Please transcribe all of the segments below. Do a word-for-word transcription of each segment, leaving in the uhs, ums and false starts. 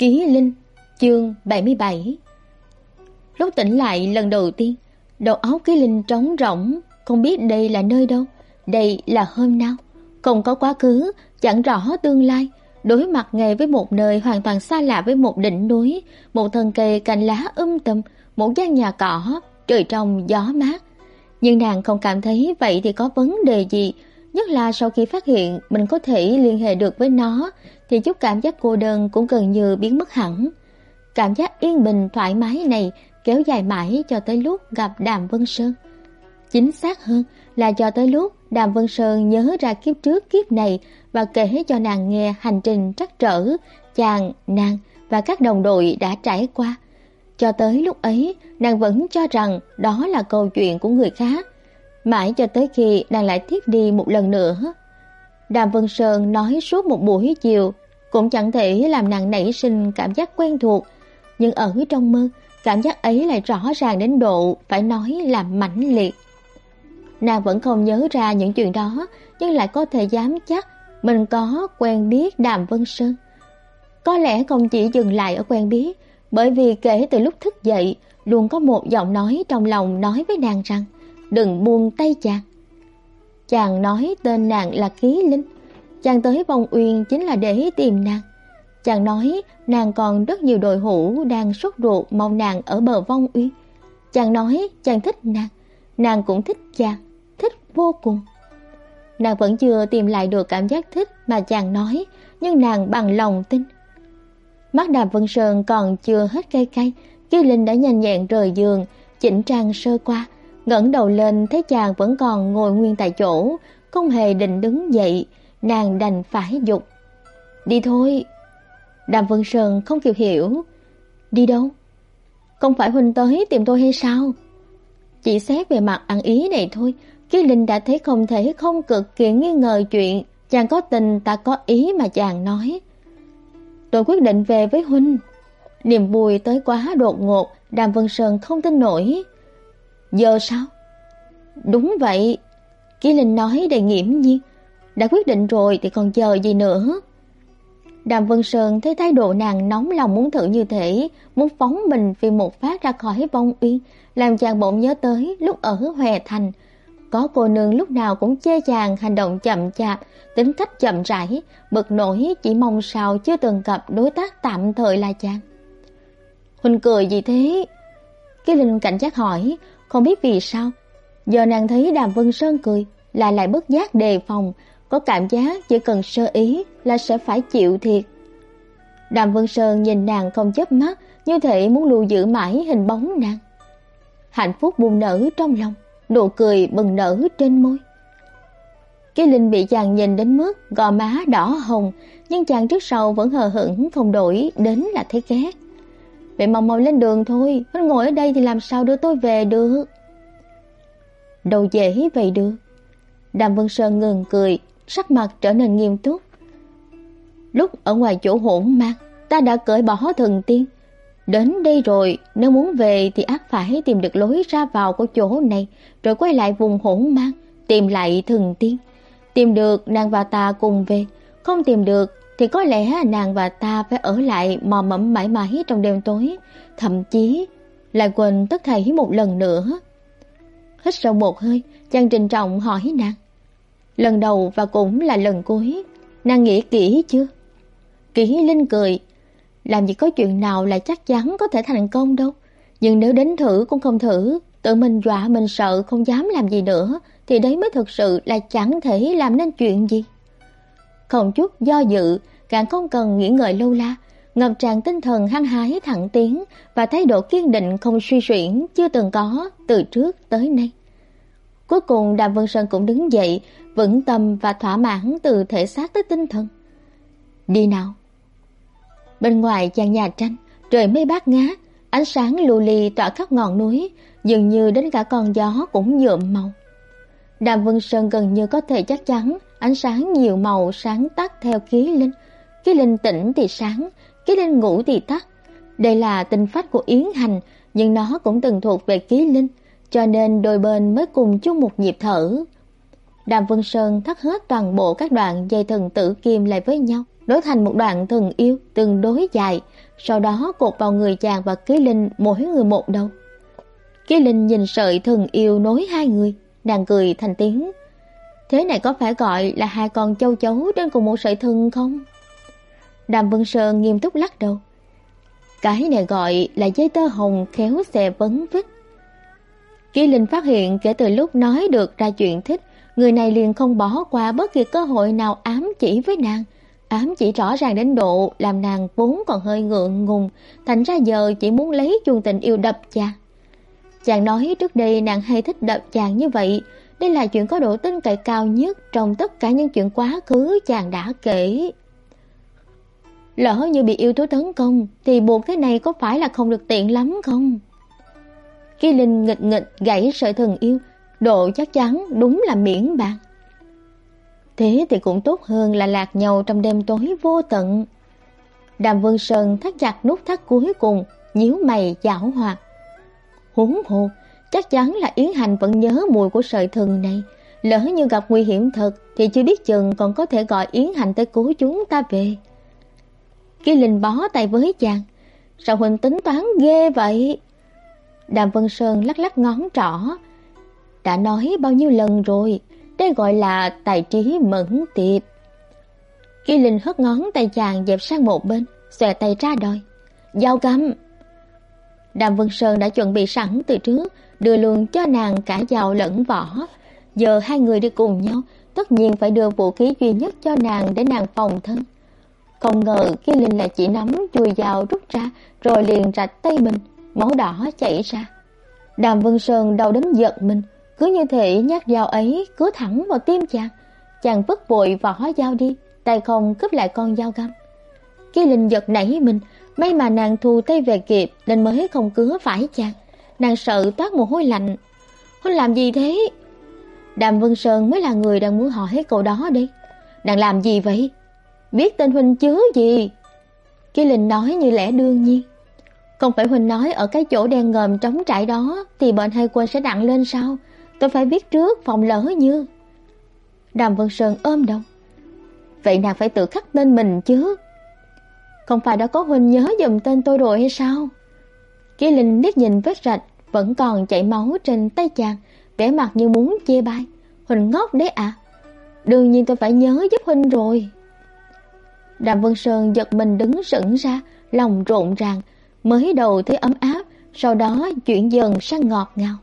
Ký Linh, chương bảy mươi bảy. Lúc tỉnh lại lần đầu tiên, đầu óc Ký Linh trống rỗng, không biết đây là nơi đâu, đây là hôm nào, không có quá khứ, chẳng rõ tương lai, đối mặt ngay với một nơi hoàn toàn xa lạ, với một đỉnh núi, một thân cây cành lá um tùm, một gian nhà cỏ, trời trong gió mát. Nhưng nàng không cảm thấy vậy thì có vấn đề gì, nhất là sau khi phát hiện mình có thể liên hệ được với nó, thì chút cảm giác cô đơn cũng gần như biến mất hẳn. Cảm giác yên bình thoải mái này kéo dài mãi cho tới lúc gặp Đàm Vân Sơn. Chính xác hơn là cho tới lúc Đàm Vân Sơn nhớ ra kiếp trước kiếp này và kể cho nàng nghe hành trình trắc trở chàng, nàng và các đồng đội đã trải qua. Cho tới lúc ấy, nàng vẫn cho rằng đó là câu chuyện của người khác, mãi cho tới khi nàng lại thiếp đi một lần nữa. Đàm Vân Sơn nói suốt một buổi chiều cũng chẳng thể làm nàng nảy sinh cảm giác quen thuộc, nhưng ở trong mơ, cảm giác ấy lại rõ ràng đến độ phải nói là mãnh liệt. Nàng vẫn không nhớ ra những chuyện đó, nhưng lại có thể dám chắc mình có quen biết Đàm Vân Sơn. Có lẽ không chỉ dừng lại ở quen biết, bởi vì kể từ lúc thức dậy, luôn có một giọng nói trong lòng nói với nàng rằng đừng buông tay chàng. Chàng nói tên nàng là Ký Linh. Chàng tới Vong Uyên chính là để tìm nàng. Chàng nói nàng còn rất nhiều đội hữu đang sốt ruột mong nàng ở bờ Vong Uyên. Chàng nói chàng thích nàng, nàng cũng thích chàng, thích vô cùng. Nàng vẫn chưa tìm lại được cảm giác thích mà chàng nói, nhưng nàng bằng lòng tin. Mắt Đàm Vân Sơn còn chưa hết cay cay, Ký Linh đã nhanh nhẹn rời giường, chỉnh trang sơ qua, ngẩng đầu lên thấy chàng vẫn còn ngồi nguyên tại chỗ, không hề định đứng dậy. Nàng đành phải dục. Đi thôi. Đàm Vân Sơn không kịp hiểu. Đi đâu? Không phải huynh tới tìm tôi hay sao? Chỉ xét về mặt ăn ý này thôi, Ký Linh đã thấy không thể không cực kỳ nghi ngờ chuyện chàng có tình ta có ý mà chàng nói. Tôi quyết định về với huynh. Niềm vui tới quá đột ngột, Đàm Vân Sơn không tin nổi. Giờ sao? Đúng vậy, Ký Linh nói đầy nghiễm nhiên. Đã quyết định rồi thì còn chờ gì nữa? Đàm Vân Sơn thấy thái độ nàng nóng lòng muốn thử như thế, muốn phóng mình vì một phát ra khỏi Vong Uyên, làm chàng bỗng nhớ tới lúc ở Hòe Thành. Có cô nương lúc nào cũng chê chàng hành động chậm chạp, tính cách chậm rãi, bực nổi chỉ mong sao chưa từng gặp đối tác tạm thời là chàng. Huynh cười gì thế? Cái Linh cảnh giác hỏi, không biết vì sao. Giờ nàng thấy Đàm Vân Sơn cười, lại lại bất giác đề phòng, có cảm giác chỉ cần sơ ý là sẽ phải chịu thiệt. Đàm Vân Sơn nhìn nàng không chớp mắt, như thể muốn lưu giữ mãi hình bóng nàng. Hạnh phúc bùng nở trong lòng, nụ cười bừng nở trên môi. Cái Linh bị chàng nhìn đến mức gò má đỏ hồng, nhưng chàng trước sau vẫn hờ hững không đổi, đến là thấy ghét. Vậy mau mau lên đường thôi, anh ngồi ở đây thì làm sao đưa tôi về được? Đâu dễ vậy được. Đàm Vân Sơn ngừng cười, sắc mặt trở nên nghiêm túc. Lúc ở ngoài chỗ hỗn mang, ta đã cởi bỏ thần tiên. Đến đây rồi, nếu muốn về thì ắt phải tìm được lối ra vào của chỗ này, rồi quay lại vùng hỗn mang, tìm lại thần tiên. Tìm được nàng và ta cùng về, không tìm được thì có lẽ nàng và ta phải ở lại mò mẫm mãi mãi trong đêm tối, thậm chí lại quên tất thảy một lần nữa. Hít sâu một hơi, chàng trịnh trọng hỏi nàng. Lần đầu và cũng là lần cuối, nàng nghĩ kỹ chưa? Kỷ Linh cười. Làm gì có chuyện nào là chắc chắn có thể thành công đâu. Nhưng nếu đến thử cũng không thử, tự mình dọa mình sợ không dám làm gì nữa, thì đấy mới thực sự là chẳng thể làm nên chuyện gì. Không chút do dự, càng không cần nghĩ ngợi lâu la, ngập tràn tinh thần hăng hái thẳng tiến và thái độ kiên định không suy xuyển chưa từng có từ trước tới nay. Cuối cùng Đàm Vân Sơn cũng đứng dậy, vững tâm và thỏa mãn từ thể xác tới tinh thần. Đi nào. Bên ngoài gian nhà tranh, trời mây bát ngát, ánh sáng lưu ly tỏa khắp ngọn núi, dường như đến cả con gió cũng nhuộm màu. Đàm Vân Sơn gần như có thể chắc chắn ánh sáng nhiều màu sáng tắt theo Ký Linh. Ký Linh tỉnh thì sáng, Ký Linh ngủ thì tắt. Đây là tinh phách của Yến Hành, nhưng nó cũng từng thuộc về Ký Linh, cho nên đôi bên mới cùng chung một nhịp thở. Đàm Vân Sơn thắt hết toàn bộ các đoạn dây thần tử kim lại với nhau, nối thành một đoạn thần yêu tương đối dài, sau đó cột vào người chàng và Ký Linh mỗi người một đầu. Ký Linh nhìn sợi thần yêu nối hai người, nàng cười thành tiếng. Thế này có phải gọi là hai con châu chấu trên cùng một sợi thừng không? Đàm Vân Sơn nghiêm túc lắc đầu. Cái này gọi là dây tơ hồng khéo xè vấn vít. Ký Linh phát hiện kể từ lúc nói được ra chuyện thích, người này liền không bỏ qua bất kỳ cơ hội nào ám chỉ với nàng, ám chỉ rõ ràng đến độ làm nàng vốn còn hơi ngượng ngùng, thành ra giờ chỉ muốn lấy chuông tình yêu đập chàng. Chàng nói trước đây nàng hay thích đập chàng như vậy, đây là chuyện có độ tin cậy cao nhất trong tất cả những chuyện quá khứ chàng đã kể. Lỡ như bị yêu thú tấn công thì buộc thế này có phải là không được tiện lắm không? Ký Linh nghịch nghịch gãy sợi thần yêu, độ chắc chắn đúng là miễn bàn. Thế thì cũng tốt hơn là lạc nhau trong đêm tối vô tận. Đàm Vân Sơn thắt chặt nút thắt cuối cùng, nhíu mày giảo hoạt. Huống hồ, chắc chắn là Yến Hành vẫn nhớ mùi của sợi thần này. Lỡ như gặp nguy hiểm thật thì chưa biết chừng còn có thể gọi Yến Hành tới cứu chúng ta về. Ký Linh bó tay với chàng. Sao huynh tính toán ghê vậy? Đàm Vân Sơn lắc lắc ngón trỏ. Đã nói bao nhiêu lần rồi, đây gọi là tài trí mẫn tiệp. Ký Linh hất ngón tay chàng dẹp sang một bên, xòe tay ra đòi. Dao găm. Đàm Vân Sơn đã chuẩn bị sẵn từ trước, đưa luôn cho nàng cả dao lẫn vỏ. Giờ hai người đi cùng nhau, tất nhiên phải đưa vũ khí duy nhất cho nàng để nàng phòng thân. Không ngờ Ký Linh lại chỉ nắm chuôi dao rút ra, rồi liền rạch tay mình, máu đỏ chảy ra. Đàm Vân Sơn đau đến giật mình, cứ như thể nhát dao ấy cứ thẳng vào tim chàng. Chàng vứt vội vỏ dao đi, tay không cướp lại con dao găm. Ký Linh giật nảy mình, may mà nàng thu tay về kịp nên mới không cứa phải chàng. Nàng sợ toát mồ hôi lạnh. Huynh làm gì thế? Đàm Vân Sơn mới là người đang muốn hỏi câu đó đi. Nàng làm gì vậy? Biết tên huynh chứ gì? Ký Linh nói như lẽ đương nhiên. Không phải huynh nói ở cái chỗ đen ngòm trống trải đó thì bệnh hay quên sẽ nặng lên sao? Tôi phải biết trước phòng lỡ như. Đàm Vân Sơn ôm đầu. Vậy nàng phải tự khắc tên mình chứ. Không phải đã có huynh nhớ dùm tên tôi rồi hay sao? Ký Linh liếc nhìn vết rạch vẫn còn chảy máu trên tay chàng, vẻ mặt như muốn chê bai. Huynh ngốc đấy à? Đương nhiên tôi phải nhớ giúp huynh rồi. Đàm Vân Sơn giật mình đứng sững ra, lòng rộn ràng, mới đầu thấy ấm áp, sau đó chuyển dần sang ngọt ngào.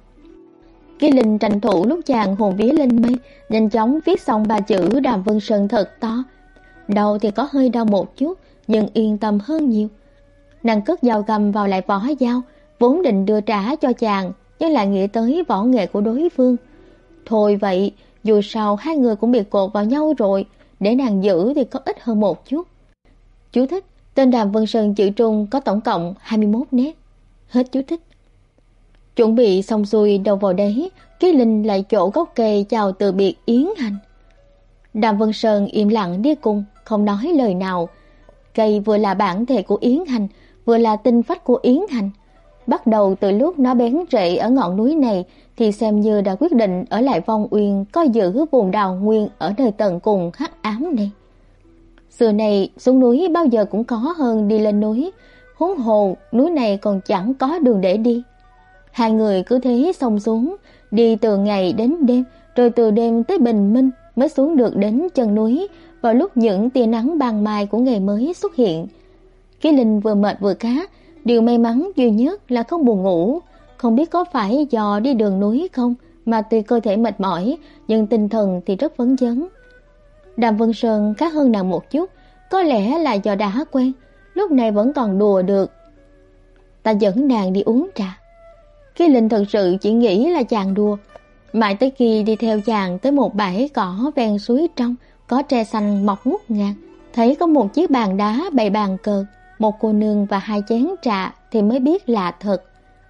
Ký Linh tranh thủ lúc chàng hồn vía lên mây, nhanh chóng viết xong ba chữ Đàm Vân Sơn thật to. Đầu thì có hơi đau một chút, nhưng yên tâm hơn nhiều. Nàng cất dao găm vào lại vỏ dao, vốn định đưa trả cho chàng, nhưng lại nghĩ tới võ nghệ của đối phương. Thôi vậy, dù sao hai người cũng bị cột vào nhau rồi, để nàng giữ thì có ít hơn một chút. Chú thích: tên Đàm Vân Sơn chữ Trung có tổng cộng hai mươi mốt nét. Hết chú thích. Chuẩn bị xong xuôi đầu vào đấy, Ký Linh lại chỗ gốc cây chào từ biệt Yến Hành. Đàm Vân Sơn im lặng đi cùng, không nói lời nào. Cây vừa là bản thể của Yến Hành, vừa là tinh phách của Yến Hành. Bắt đầu từ lúc nó bén rễ ở ngọn núi này thì xem như đã quyết định ở lại Vong Uyên coi giữ vùng đào nguyên ở nơi tận cùng hắc ám này. Xưa này xuống núi bao giờ cũng có hơn đi lên núi, huống hồ núi này còn chẳng có đường để đi. Hai người cứ thế xông xuống, đi từ ngày đến đêm, rồi từ đêm tới bình minh mới xuống được đến chân núi vào lúc những tia nắng ban mai của ngày mới xuất hiện. Ký Linh vừa mệt vừa khát, điều may mắn duy nhất là không buồn ngủ. Không biết có phải do đi đường núi không mà tuy cơ thể mệt mỏi nhưng tinh thần thì rất phấn chấn. Đàm Vân Sơn khá hơn nàng một chút, có lẽ là do đã quen, lúc này vẫn còn đùa được. Ta dẫn nàng đi uống trà. Ký Linh thật sự chỉ nghĩ là chàng đùa, mãi tới khi đi theo chàng tới một bãi cỏ ven suối trong, có tre xanh mọc ngút ngàn, thấy có một chiếc bàn đá bày bàn cờ, một cô nương và hai chén trà thì mới biết là thật.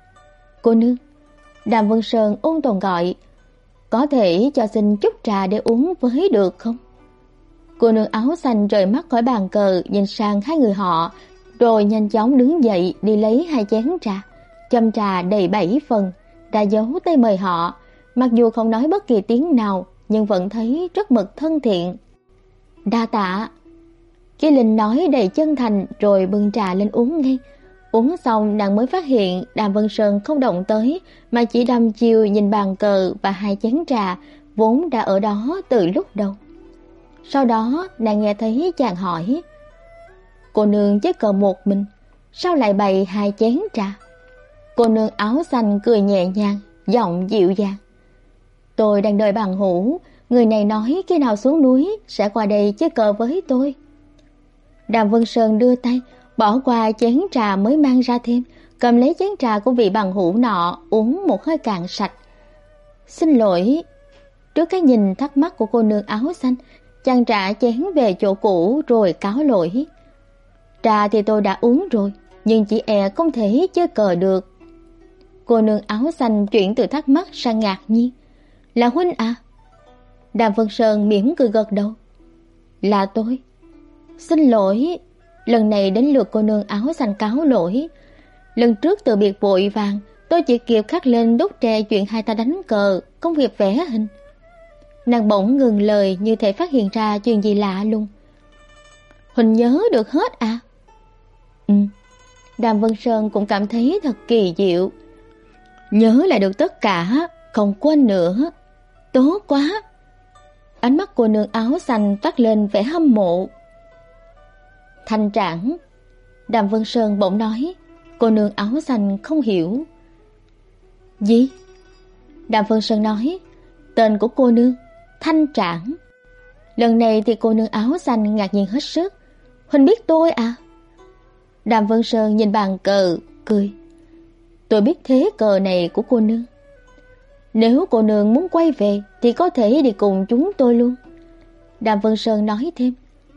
Cô nương, Đàm Vân Sơn ôn tồn gọi, có thể cho xin chút trà để uống với được không? Cô nương áo xanh rời mắt khỏi bàn cờ, nhìn sang hai người họ, rồi nhanh chóng đứng dậy đi lấy hai chén trà, châm trà đầy bảy phần, đã giấu tay mời họ. Mặc dù không nói bất kỳ tiếng nào, nhưng vẫn thấy rất mực thân thiện. Đa tạ. Kỳ Linh nói đầy chân thành rồi bưng trà lên uống ngay. Uống xong nàng mới phát hiện Đàm Vân Sơn không động tới mà chỉ đăm chiêu nhìn bàn cờ và hai chén trà vốn đã ở đó từ lúc đầu. Sau đó nàng nghe thấy chàng hỏi: "Cô nương chơi cờ một mình, sao lại bày hai chén trà?" Cô nương áo xanh cười nhẹ nhàng, giọng dịu dàng: "Tôi đang đợi bằng hữu, người này nói khi nào xuống núi sẽ qua đây chơi cờ với tôi." Đàm Vân Sơn đưa tay bỏ qua chén trà mới mang ra thêm, cầm lấy chén trà của vị bằng hữu nọ uống một hơi cạn sạch. "Xin lỗi." Trước cái nhìn thắc mắc của cô nương áo xanh, chàng trả chén về chỗ cũ rồi cáo lỗi: "Trà thì tôi đã uống rồi, nhưng chỉ e không thể chơi cờ được." Cô nương áo xanh chuyển từ thắc mắc sang ngạc nhiên: "Là huynh à?" Đàm Vân Sơn mỉm cười gật đầu: "Là tôi." "Xin lỗi." Lần này đến lượt cô nương áo xanh cáo lỗi: "Lần trước từ biệt vội vàng, tôi chỉ kịp khắc lên đốt tre chuyện hai ta đánh cờ, không kịp vẽ hình." Nàng bỗng ngừng lời như thể phát hiện ra chuyện gì lạ lùng. "Huỳnh nhớ được hết à?" "Ừ." Đàm Vân Sơn cũng cảm thấy thật kỳ diệu. Nhớ lại được tất cả, không quên nữa. Tốt quá. Ánh mắt cô nương áo xanh toát lên vẻ hâm mộ. "Thanh Trảng." Đàm Vân Sơn bỗng nói. Cô nương áo xanh không hiểu. "Gì?" Đàm Vân Sơn nói. "Tên của cô nương, Thanh Trảng." Lần này thì cô nương áo xanh ngạc nhiên hết sức. "Huynh biết tôi à?" Đàm Vân Sơn nhìn bàn cờ, cười. "Tôi biết thế cờ này của cô nương. Nếu cô nương muốn quay về thì có thể đi cùng chúng tôi luôn." Đàm Vân Sơn nói thêm.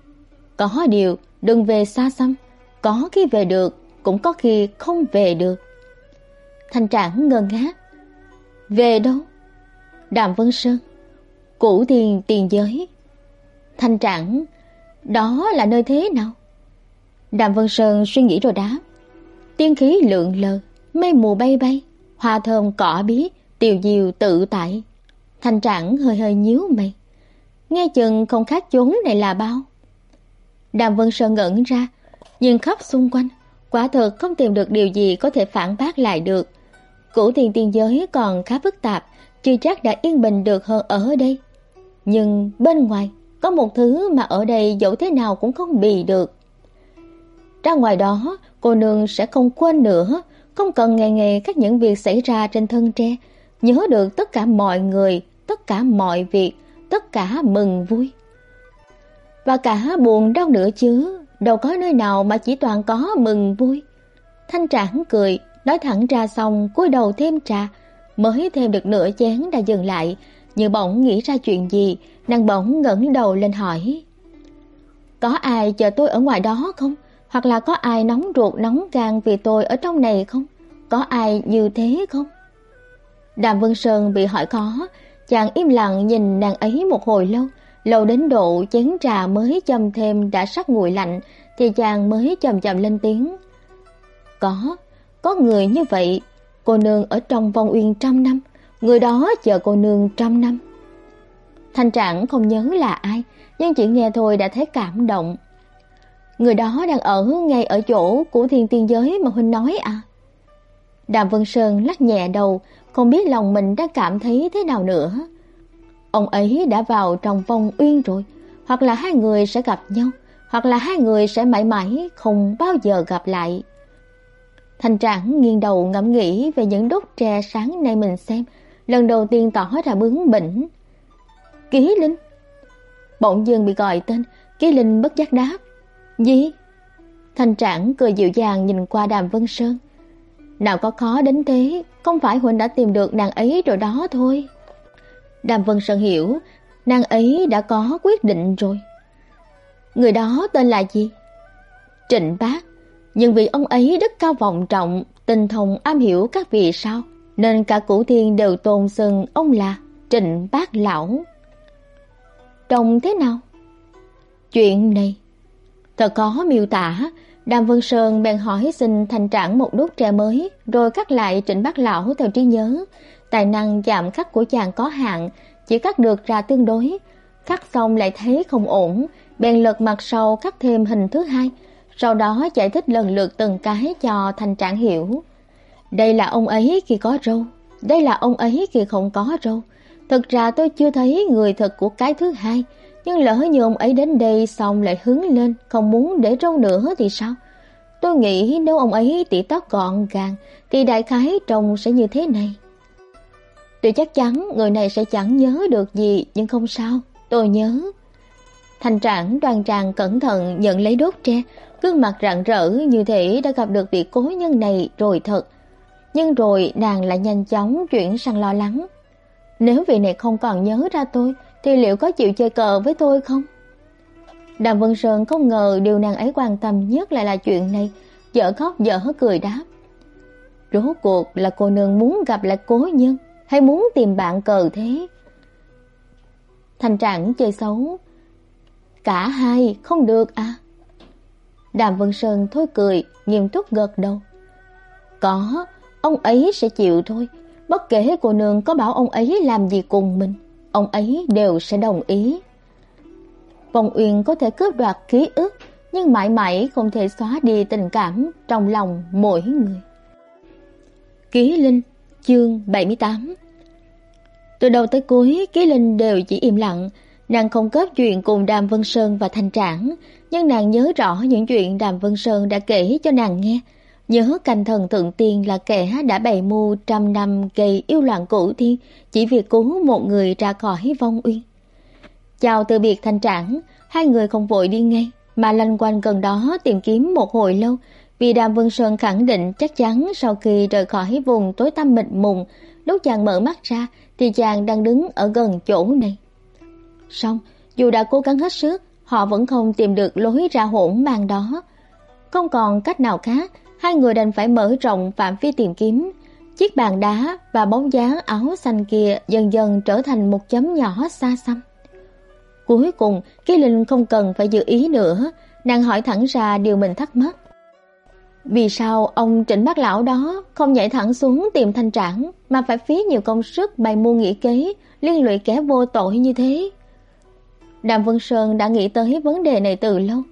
"Có điều đừng về xa xăm, có khi về được, cũng có khi không về được." Thanh Trảng ngơ ngác. "Về đâu?" Đàm Vân Sơn. "Cửu Thiên tiền giới." Thanh Trảng. "Đó là nơi thế nào?" Đàm Vân Sơn suy nghĩ rồi đáp. "Tiên khí lượn lờ, mây mù bay bay, hoa thơm cỏ biếc, tiều diều tự tại." Thanh Trảng hơi hơi nhíu mày. Nghe chừng không khác chốn này là bao. Đàm Vân Sơn ngẩn ra, nhìn khắp xung quanh, quả thực không tìm được điều gì có thể phản bác lại được. Cửu Thiên tiên giới còn khá phức tạp, chưa chắc đã yên bình được hơn ở đây. Nhưng bên ngoài có một thứ mà ở đây dẫu thế nào cũng không bì được. Ra ngoài đó, cô nương sẽ không quên nữa, không cần ngày ngày các những việc xảy ra trên thân tre, nhớ được tất cả mọi người, tất cả mọi việc, tất cả mừng vui. Và cả buồn đau nữa chứ, đâu có nơi nào mà chỉ toàn có mừng vui. Thanh Trảng cười, nói thẳng ra xong cúi đầu thêm trà, mới thêm được nửa chén đã dừng lại, như bỗng nghĩ ra chuyện gì, nàng bỗng ngẩng đầu lên hỏi. "Có ai chờ tôi ở ngoài đó không? Hoặc là có ai nóng ruột nóng gan vì tôi ở trong này không? Có ai như thế không?" Đàm Vân Sơn bị hỏi khó, chàng im lặng nhìn nàng ấy một hồi lâu, lâu đến độ chén trà mới châm thêm đã sắp nguội lạnh, thì chàng mới chậm chậm lên tiếng. Có, có người như vậy, cô nương ở trong vong uyên trăm năm, người đó chờ cô nương trăm năm. Thanh Trảng không nhớ là ai, nhưng chỉ nghe thôi đã thấy cảm động. Người đó đang ở ngay ở chỗ của Thiên Tiên Giới mà huynh nói à? Đàm Vân Sơn lắc nhẹ đầu, không biết lòng mình đang cảm thấy thế nào nữa. Ông ấy đã vào trong vong uyên rồi, hoặc là hai người sẽ gặp nhau, hoặc là hai người sẽ mãi mãi không bao giờ gặp lại. Thanh Trảng nghiêng đầu ngẫm nghĩ về những đốt tre sáng nay mình xem, lần đầu tiên tỏ ra bướng bỉnh. Ký Linh. Bỗng dưng bị gọi tên, Ký Linh bất giác đáp. Gì? Thanh Trảng cười dịu dàng nhìn qua Đàm Vân Sơn. Nào có khó đến thế, không phải huynh đã tìm được nàng ấy rồi đó thôi. Đàm Vân Sơn hiểu, nàng ấy đã có quyết định rồi. Người đó tên là gì? Trịnh Bác. Nhưng vì ông ấy đức cao vọng trọng, tinh thông am hiểu các vì sao, nên cả Cửu Thiên đều tôn xưng ông là Trịnh Bác lão. Trông thế nào? Chuyện này thật khó miêu tả. Đàm Vân Sơn bèn hỏi xin Thanh Trảng một đốt tre mới, rồi cắt lại Trịnh Bác lão theo trí nhớ. Tài năng chạm khắc của chàng có hạn, chỉ cắt được ra tương đối. Cắt xong lại thấy không ổn, bèn lật mặt sau khắc thêm hình thứ hai, sau đó giải thích lần lượt từng cái cho Thanh Trảng hiểu. Đây là ông ấy khi có râu, đây là ông ấy khi không có râu. Thực ra tôi chưa thấy người thật của cái thứ hai, nhưng lỡ như ông ấy đến đây xong lại hứng lên không muốn để râu nữa thì sao? Tôi nghĩ nếu ông ấy tỉ tóc gọn gàng thì đại khái trông sẽ như thế này. Tôi chắc chắn người này sẽ chẳng nhớ được gì, nhưng không sao, tôi nhớ. Thanh Trảng đoan trang cẩn thận nhận lấy đốt tre, gương mặt rạng rỡ như thể đã gặp được vị cố nhân này rồi thật. Nhưng rồi nàng lại nhanh chóng chuyển sang lo lắng. Nếu vị này không còn nhớ ra tôi thì liệu có chịu chơi cờ với tôi không? Đàm Vân Sơn không ngờ điều nàng ấy quan tâm nhất lại là chuyện này, dở khóc dở cười đáp. Rốt cuộc là cô nương muốn gặp lại cố nhân hay muốn tìm bạn cờ thế? Thanh Trảng chơi xấu. Cả hai không được à? Đàm Vân Sơn thôi cười, nghiêm túc gật đầu. Có, ông ấy sẽ chịu thôi. Bất kể cô nương có bảo ông ấy làm gì cùng mình, ông ấy đều sẽ đồng ý. Vong Uyên có thể cướp đoạt ký ức, nhưng mãi mãi không thể xóa đi tình cảm trong lòng mỗi người. Ký Linh, chương bảy mươi tám. Từ đầu tới cuối, Ký Linh đều chỉ im lặng. Nàng không cướp chuyện cùng Đàm Vân Sơn và Thanh Trảng, nhưng nàng nhớ rõ những chuyện Đàm Vân Sơn đã kể cho nàng nghe. Nhớ canh thần thượng tiên là kẻ đã bày mưu trăm năm gây yêu loạn cửu thiên chỉ vì cứu một người ra khỏi Vong Uyên. Chào từ biệt Thanh Trảng, hai người không vội đi ngay, mà lanh quanh gần đó tìm kiếm một hồi lâu, vì Đàm Vân Sơn khẳng định chắc chắn sau khi rời khỏi vùng tối tăm mịt mùng, lúc chàng mở mắt ra thì chàng đang đứng ở gần chỗ này. Song, dù đã cố gắng hết sức, họ vẫn không tìm được lối ra hỗn mang đó. Không còn cách nào khác, hai người đành phải mở rộng phạm vi tìm kiếm. Chiếc bàn đá và bóng dáng áo xanh kia dần dần trở thành một chấm nhỏ xa xăm. Cuối cùng, Ký Linh không cần phải giữ ý nữa, nàng hỏi thẳng ra điều mình thắc mắc. Vì sao ông Trịnh Bác Lão đó không nhảy thẳng xuống tìm Thanh Trảng, mà phải phí nhiều công sức bày mưu nghĩ kế, liên lụy kẻ vô tội như thế? Đàm Vân Sơn đã nghĩ tới vấn đề này từ lâu.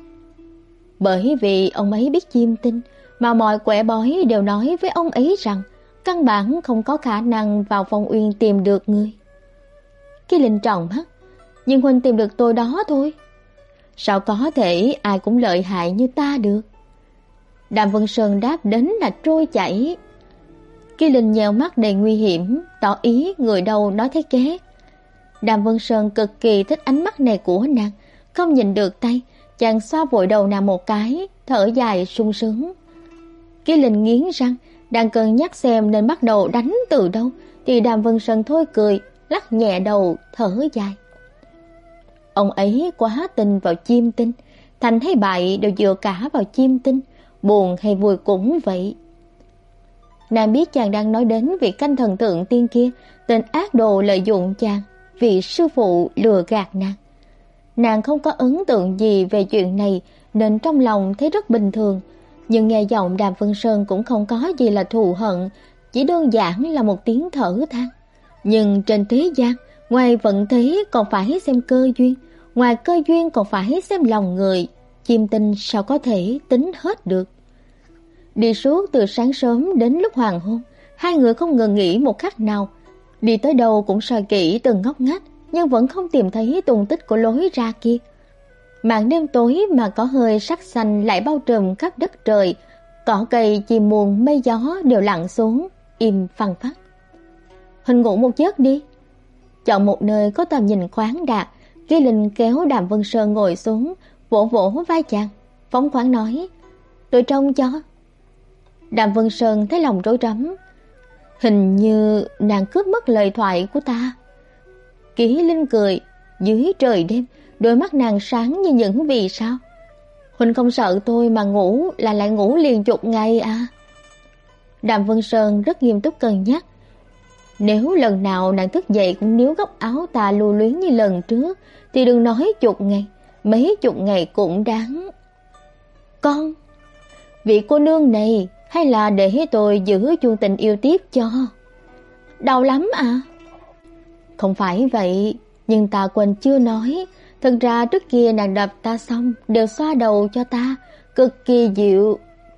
Bởi vì ông ấy biết chiêm tinh, mà mọi quẻ bói đều nói với ông ấy rằng căn bản không có khả năng vào Vong Uyên tìm được người. Ký Linh tròn mắt. Nhưng huynh tìm được tôi đó thôi. Sao có thể ai cũng lợi hại như ta được? Đàm Vân Sơn đáp đến là trôi chảy. Ký Linh nheo mắt đầy nguy hiểm, tỏ ý người đâu nói thế kế. Đàm Vân Sơn cực kỳ thích ánh mắt này của nàng, không nhìn được tay, chàng xoa vội đầu nàng một cái, thở dài sung sướng. Ký Linh nghiến răng, đang cân nhắc xem nên bắt đầu đánh từ đâu, thì Đàm Vân Sơn thôi cười, lắc nhẹ đầu, thở dài. Ông ấy quá tin vào chiêm tinh, thành hay bại đều dựa cả vào chiêm tinh, buồn hay vui cũng vậy. Nàng biết chàng đang nói đến vị canh thần thượng tiên kia, tên ác đồ lợi dụng chàng, vì sư phụ lừa gạt nàng. Nàng không có ấn tượng gì về chuyện này nên trong lòng thấy rất bình thường, nhưng nghe giọng Đàm Vân Sơn cũng không có gì là thù hận, chỉ đơn giản là một tiếng thở than. Nhưng trên thế gian, ngoài vận thế còn phải xem cơ duyên, ngoài cơ duyên còn phải xem lòng người, chiêm tinh sao có thể tính hết được. Đi suốt từ sáng sớm đến lúc hoàng hôn, hai người không ngừng nghỉ một khắc nào. Đi tới đâu cũng soi kỹ từng ngóc ngách, nhưng vẫn không tìm thấy tung tích của lối ra kia. Màn đêm tối mà có hơi sắc xanh lại bao trùm khắp đất trời, cỏ cây chim muôn mây gió đều lặng xuống, im phăng phắc. Hình ngủ một giấc đi. Chọn một nơi có tầm nhìn khoáng đạt, Ký Linh kéo Đàm Vân Sơn ngồi xuống, vỗ vỗ vai chàng, phóng khoáng nói: "Tôi trông cho." Đàm Vân Sơn thấy lòng rối rắm. Hình như nàng cướp mất lời thoại của ta. Ký Linh cười, dưới trời đêm, đôi mắt nàng sáng như những vì sao. Huynh không sợ tôi mà ngủ là lại ngủ liền chục ngày à? Đàm Vân Sơn rất nghiêm túc cân nhắc. Nếu lần nào nàng thức dậy cũng níu góc áo ta lưu luyến như lần trước, thì đừng nói chục ngày, mấy chục ngày cũng đáng. Con, vị cô nương này, hay là để tôi giữ chuông tình yêu tiếp cho? Đau lắm à? Không phải vậy, nhưng ta quên chưa nói, Thật ra trước kia nàng đập ta xong đều xoa đầu cho ta, cực kỳ dịu.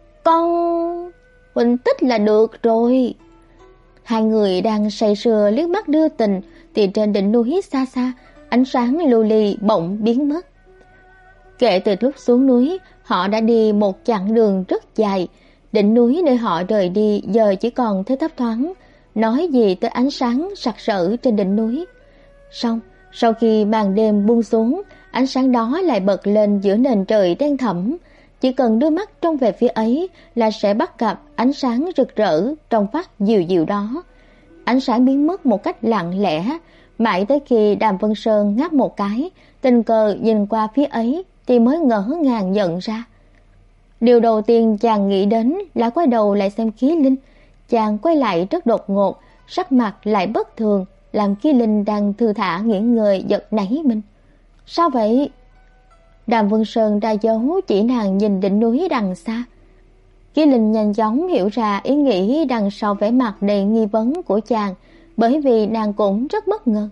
Con huynh tích là được rồi. Hai người đang say sưa liếc mắt đưa tình thì trên đỉnh núi xa xa, ánh sáng lưu ly bỗng biến mất. Kể từ lúc xuống núi, họ đã đi một chặng đường rất dài. Đỉnh núi nơi họ rời đi giờ chỉ còn thấy thấp thoáng, nói gì tới ánh sáng sặc sỡ trên đỉnh núi. Xong, sau khi màn đêm buông xuống, ánh sáng đó lại bật lên giữa nền trời đen thẫm. Chỉ cần đưa mắt trông về phía ấy là sẽ bắt gặp ánh sáng rực rỡ trong vắt dịu dịu đó. Ánh sáng biến mất một cách lặng lẽ, mãi tới khi Đàm Vân Sơn ngáp một cái, tình cờ nhìn qua phía ấy thì mới ngỡ ngàng nhận ra. Điều đầu tiên chàng nghĩ đến là quay đầu lại xem Khí Linh. Chàng quay lại rất đột ngột, sắc mặt lại bất thường, làm Khí Linh đang thư thả nghỉ ngơi giật nảy mình. Sao vậy? Đàm Vân Sơn ra dấu chỉ nàng nhìn đỉnh núi đằng xa. Khí Linh nhanh chóng hiểu ra ý nghĩ đằng sau vẻ mặt đầy nghi vấn của chàng, bởi vì nàng cũng rất bất ngờ.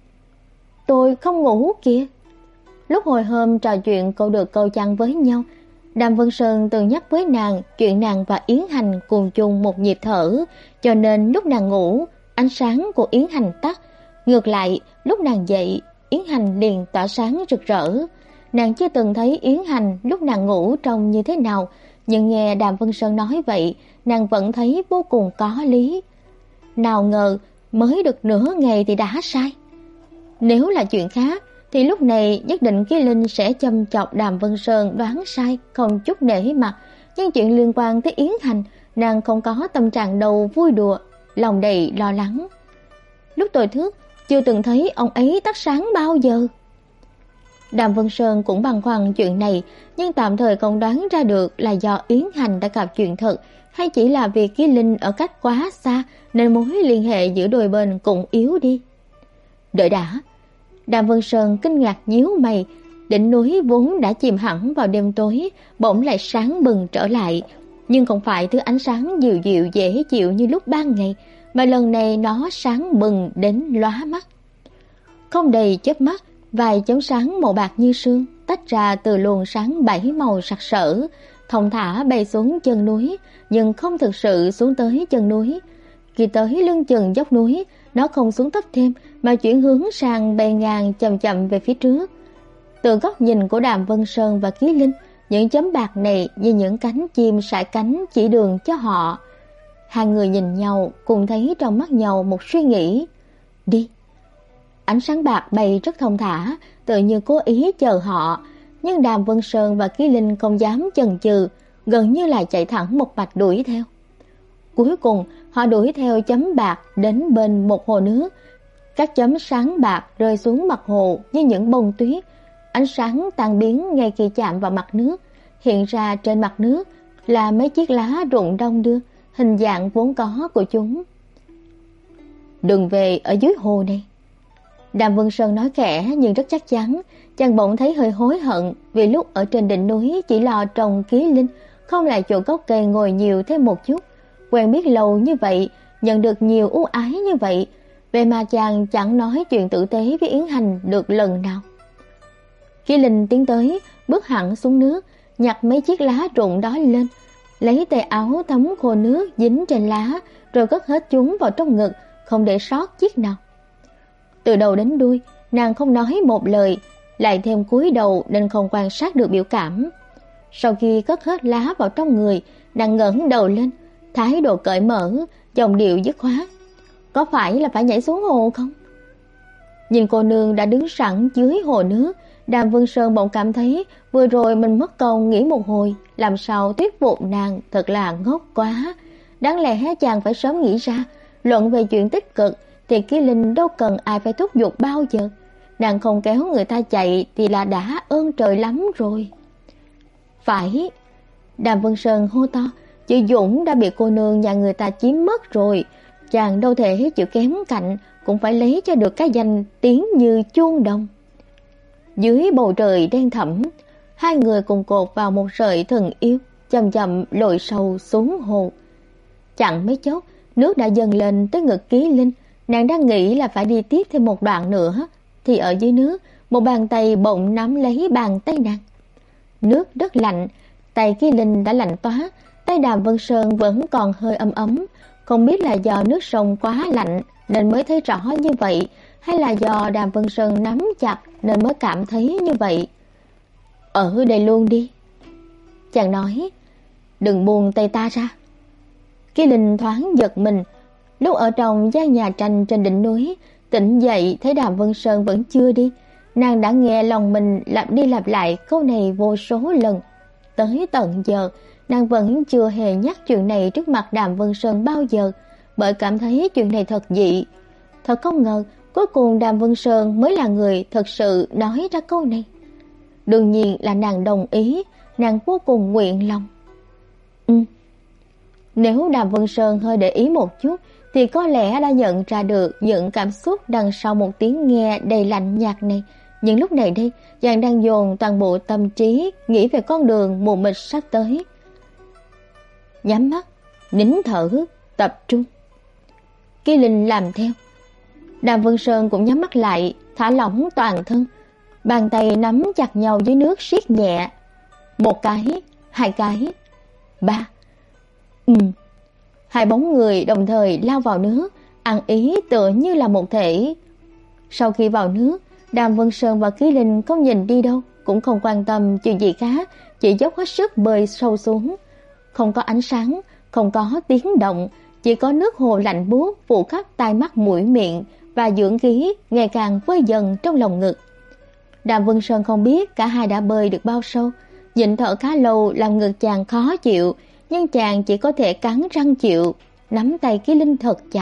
Tôi không ngủ kìa. Lúc hồi hôm trò chuyện câu được câu chăng với nhau, Đàm Vân Sơn từng nhắc với nàng chuyện nàng và Yến Hành cùng chung một nhịp thở, cho nên lúc nàng ngủ, ánh sáng của Yến Hành tắt. Ngược lại, lúc nàng dậy, Yến Hành liền tỏa sáng rực rỡ. Nàng chưa từng thấy Yến Hành lúc nàng ngủ trông như thế nào, nhưng nghe Đàm Vân Sơn nói vậy, nàng vẫn thấy vô cùng có lý. Nào ngờ, mới được nửa ngày thì đã sai. Nếu là chuyện khác, thì lúc này nhất định Khí Linh sẽ châm chọc Đàm Vân Sơn đoán sai, không chút nể mặt. Nhưng chuyện liên quan tới Yến Hành, nàng không có tâm trạng đầu vui đùa, lòng đầy lo lắng. Lúc tôi thức, chưa từng thấy ông ấy tắt sáng bao giờ. Đàm Vân Sơn cũng băn khoăn chuyện này, nhưng tạm thời không đoán ra được là do Yến Hành đã gặp chuyện thật, hay chỉ là vì Khí Linh ở cách quá xa nên mối liên hệ giữa đôi bên cũng yếu đi. Đợi đã. Đàm Vân Sơn kinh ngạc nhíu mày, đỉnh núi vốn đã chìm hẳn vào đêm tối, bỗng lại sáng bừng trở lại, nhưng không phải thứ ánh sáng dịu dịu dễ chịu như lúc ban ngày, mà lần này nó sáng bừng đến lóa mắt. Không đầy chớp mắt, vài chấm sáng màu bạc như sương tách ra từ luồng sáng bảy màu sặc sỡ, thong thả bay xuống chân núi, nhưng không thực sự xuống tới chân núi. Khi tới lưng chừng dốc núi, nó không xuống thấp thêm mà chuyển hướng sang bay ngang chậm chậm về phía trước. Từ góc nhìn của Đàm Vân Sơn và Khí Linh, những chấm bạc này như những cánh chim sải cánh chỉ đường cho họ. Hai người nhìn nhau, cùng thấy trong mắt nhau một suy nghĩ. Đi. Ánh sáng bạc bay rất thông thả, tự như cố ý chờ họ, nhưng Đàm Vân Sơn và Khí Linh không dám chần chừ, gần như là chạy thẳng một mạch đuổi theo. Cuối cùng, họ đuổi theo chấm bạc đến bên một hồ nước. Các chấm sáng bạc rơi xuống mặt hồ như những bông tuyết, ánh sáng tan biến ngay khi chạm vào mặt nước. Hiện ra trên mặt nước là mấy chiếc lá rụng đông đưa, hình dạng vốn có của chúng. Đừng về ở dưới hồ này. Đàm Vân Sơn nói khẽ nhưng rất chắc chắn. Chàng bỗng thấy hơi hối hận vì lúc ở trên đỉnh núi chỉ lo trồng Khí Linh, không lại chỗ gốc cây ngồi nhiều thêm một chút. Quen biết lâu như vậy, nhận được nhiều ưu ái như vậy, vậy mà chàng chẳng nói chuyện tử tế với Yến Hành được lần nào. Khí Linh tiến tới, bước hẳn xuống nước, nhặt mấy chiếc lá rụng đó lên, lấy tay áo thấm khô nước dính trên lá, rồi cất hết chúng vào trong ngực, không để sót chiếc nào. Từ đầu đến đuôi, nàng không nói một lời, lại thêm cúi đầu nên không quan sát được biểu cảm. Sau khi cất hết lá vào trong người, nàng ngẩng đầu lên, thái độ cởi mở, giọng điệu dứt khoát. Có phải là phải nhảy xuống hồ không? Nhìn cô nương đã đứng sẵn dưới hồ nước, Đàm Vân Sơn bỗng cảm thấy vừa rồi mình mất công nghĩ một hồi, làm sao thuyết phục nàng thật là ngốc quá. Đáng lẽ chàng phải sớm nghĩ ra, luận về chuyện tích cực thì Khí Linh đâu cần ai phải thúc giục bao giờ. Nàng không kéo người ta chạy thì là đã ơn trời lắm rồi. Phải. Đàm Vân Sơn hô to, chữ Dũng đã bị cô nương nhà người ta chiếm mất rồi, chàng đâu thể chịu kém cạnh, cũng phải lấy cho được cái danh tiếng như chuông đồng. Dưới bầu trời đen thẫm, hai người cùng cột vào một sợi thần yêu, chậm chậm lội sâu xuống hồ. Chẳng mấy chốc, nước đã dâng lên tới ngực Khí Linh. Nàng đang nghĩ là phải đi tiếp thêm một đoạn nữa, thì ở dưới nước, một bàn tay bỗng nắm lấy bàn tay nàng. Nước rất lạnh, tay Kỳ Linh đã lạnh toát, tay Đàm Vân Sơn vẫn còn hơi ấm ấm, không biết là do nước sông quá lạnh nên mới thấy rõ như vậy, hay là do Đàm Vân Sơn nắm chặt nên mới cảm thấy như vậy. Ở đây luôn đi, chàng nói, đừng buông tay ta ra. Kỳ Linh thoáng giật mình, lúc ở trong gian nhà tranh trên đỉnh núi, tỉnh dậy thấy Đàm Vân Sơn vẫn chưa đi, nàng đã nghe lòng mình lặp đi lặp lại câu này vô số lần. Tới tận giờ, nàng vẫn chưa hề nhắc chuyện này trước mặt Đàm Vân Sơn bao giờ, bởi cảm thấy chuyện này thật dị. Thật không ngờ, cuối cùng Đàm Vân Sơn mới là người thật sự nói ra câu này. Đương nhiên là nàng đồng ý, nàng vô cùng nguyện lòng. Ừ. Nếu Đàm Vân Sơn hơi để ý một chút, thì có lẽ đã nhận ra được những cảm xúc đằng sau một tiếng nghe đầy lạnh nhạt này. Nhưng lúc này đây, chàng đang dồn toàn bộ tâm trí nghĩ về con đường mù mịt sắp tới. Nhắm mắt, nín thở, tập trung. Kỳ Linh làm theo. Đàm Vân Sơn cũng nhắm mắt lại, thả lỏng toàn thân. Bàn tay nắm chặt nhau dưới nước siết nhẹ. Một cái, hai cái, ba. Ừ. Hai bóng người đồng thời lao vào nước, ăn ý tựa như là một thể. Sau khi vào nước, Đàm Vân Sơn và Kỳ Linh không nhìn đi đâu, cũng không quan tâm chuyện gì khác, chỉ dốc hết sức bơi sâu xuống. Không có ánh sáng, không có tiếng động, chỉ có nước hồ lạnh buốt phủ khắp tai mắt mũi miệng và dưỡng khí ngày càng vơi dần trong lòng ngực. Đàm Vân Sơn không biết cả hai đã bơi được bao sâu, nhịn thở khá lâu làm ngực chàng khó chịu, nhưng chàng chỉ có thể cắn răng chịu, nắm tay Kỳ Linh thật chặt.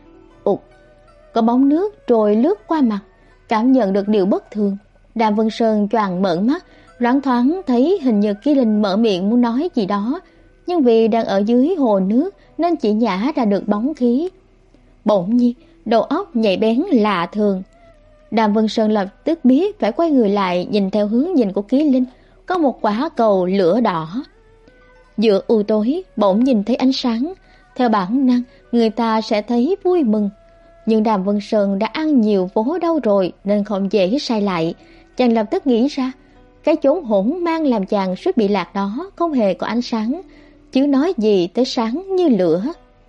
Ụt, có bóng nước trôi lướt qua mặt, cảm nhận được điều bất thường. Đàm Vân Sơn choàng mở mắt, loáng thoáng thấy hình như Kỳ Linh mở miệng muốn nói gì đó, nhưng vì đang ở dưới hồ nước nên chỉ nhả ra được bóng khí. Bỗng nhiên, đầu óc nhạy bén lạ thường. Đàm Vân Sơn lập tức biết phải quay người lại nhìn theo hướng nhìn của Kỳ Linh, có một quả cầu lửa đỏ. Giữa u tối bỗng nhìn thấy ánh sáng, theo bản năng người ta sẽ thấy vui mừng. Nhưng Đàm Vân Sơn đã ăn nhiều vố đâu rồi nên không dễ sai lại. Chàng lập tức nghĩ ra, cái chốn hỗn mang làm chàng suýt bị lạc đó không hề có ánh sáng, chứ nói gì tới sáng như lửa.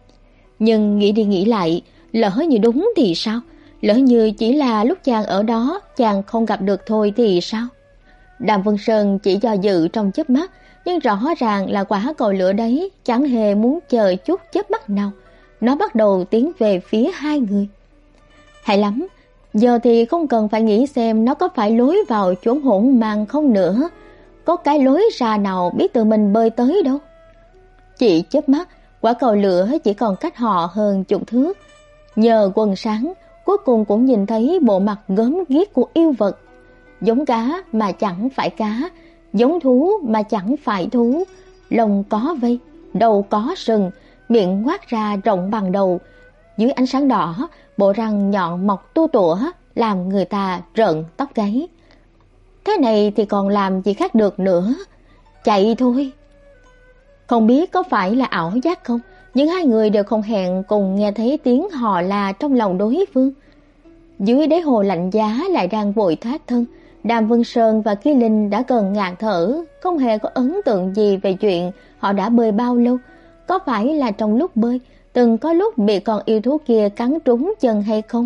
Nhưng nghĩ đi nghĩ lại, lỡ như đúng thì sao? Lỡ như chỉ là lúc chàng ở đó chàng không gặp được thôi thì sao? Đàm Vân Sơn chỉ do dự trong chớp mắt, nhưng rõ ràng là quả cầu lửa đấy chẳng hề muốn chờ chút chớp mắt nào. Nó bắt đầu tiến về phía hai người. Hay lắm, giờ thì không cần phải nghĩ xem nó có phải lối vào chốn hỗn mang không nữa. Có cái lối ra nào biết tự mình bơi tới đâu. Chỉ chớp mắt, quả cầu lửa chỉ còn cách họ hơn chục thước. Nhờ quần sáng, cuối cùng cũng nhìn thấy bộ mặt gớm ghiếc của yêu vật. Giống cá mà chẳng phải cá, giống thú mà chẳng phải thú, lông có vây, đầu có sừng, miệng ngoác ra rộng bằng đầu. Dưới ánh sáng đỏ, bộ răng nhọn mọc tua tủa làm người ta rợn tóc gáy. Thế này thì còn làm gì khác được nữa, chạy thôi. Không biết có phải là ảo giác không, nhưng hai người đều không hẹn cùng nghe thấy tiếng hò la trong lòng đối phương. Dưới đáy hồ lạnh giá lại đang vội thoát thân, Đàm Vân Sơn và Kỳ Linh đã gần ngạt thở, không hề có ấn tượng gì về chuyện họ đã bơi bao lâu. Có phải là trong lúc bơi từng có lúc bị con yêu thú kia cắn trúng chân hay không?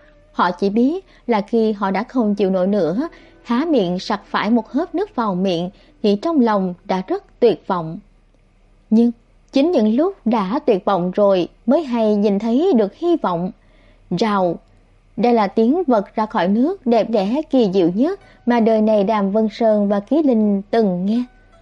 Họ chỉ biết là khi họ đã không chịu nổi nữa, há miệng sặc phải một hớp nước vào miệng thì trong lòng đã rất tuyệt vọng. Nhưng chính những lúc đã tuyệt vọng rồi mới hay nhìn thấy được hy vọng. Rào, đây là tiếng vật ra khỏi nước đẹp đẽ kỳ diệu nhất mà đời này Đàm Vân Sơn và Kỳ Linh từng nghe.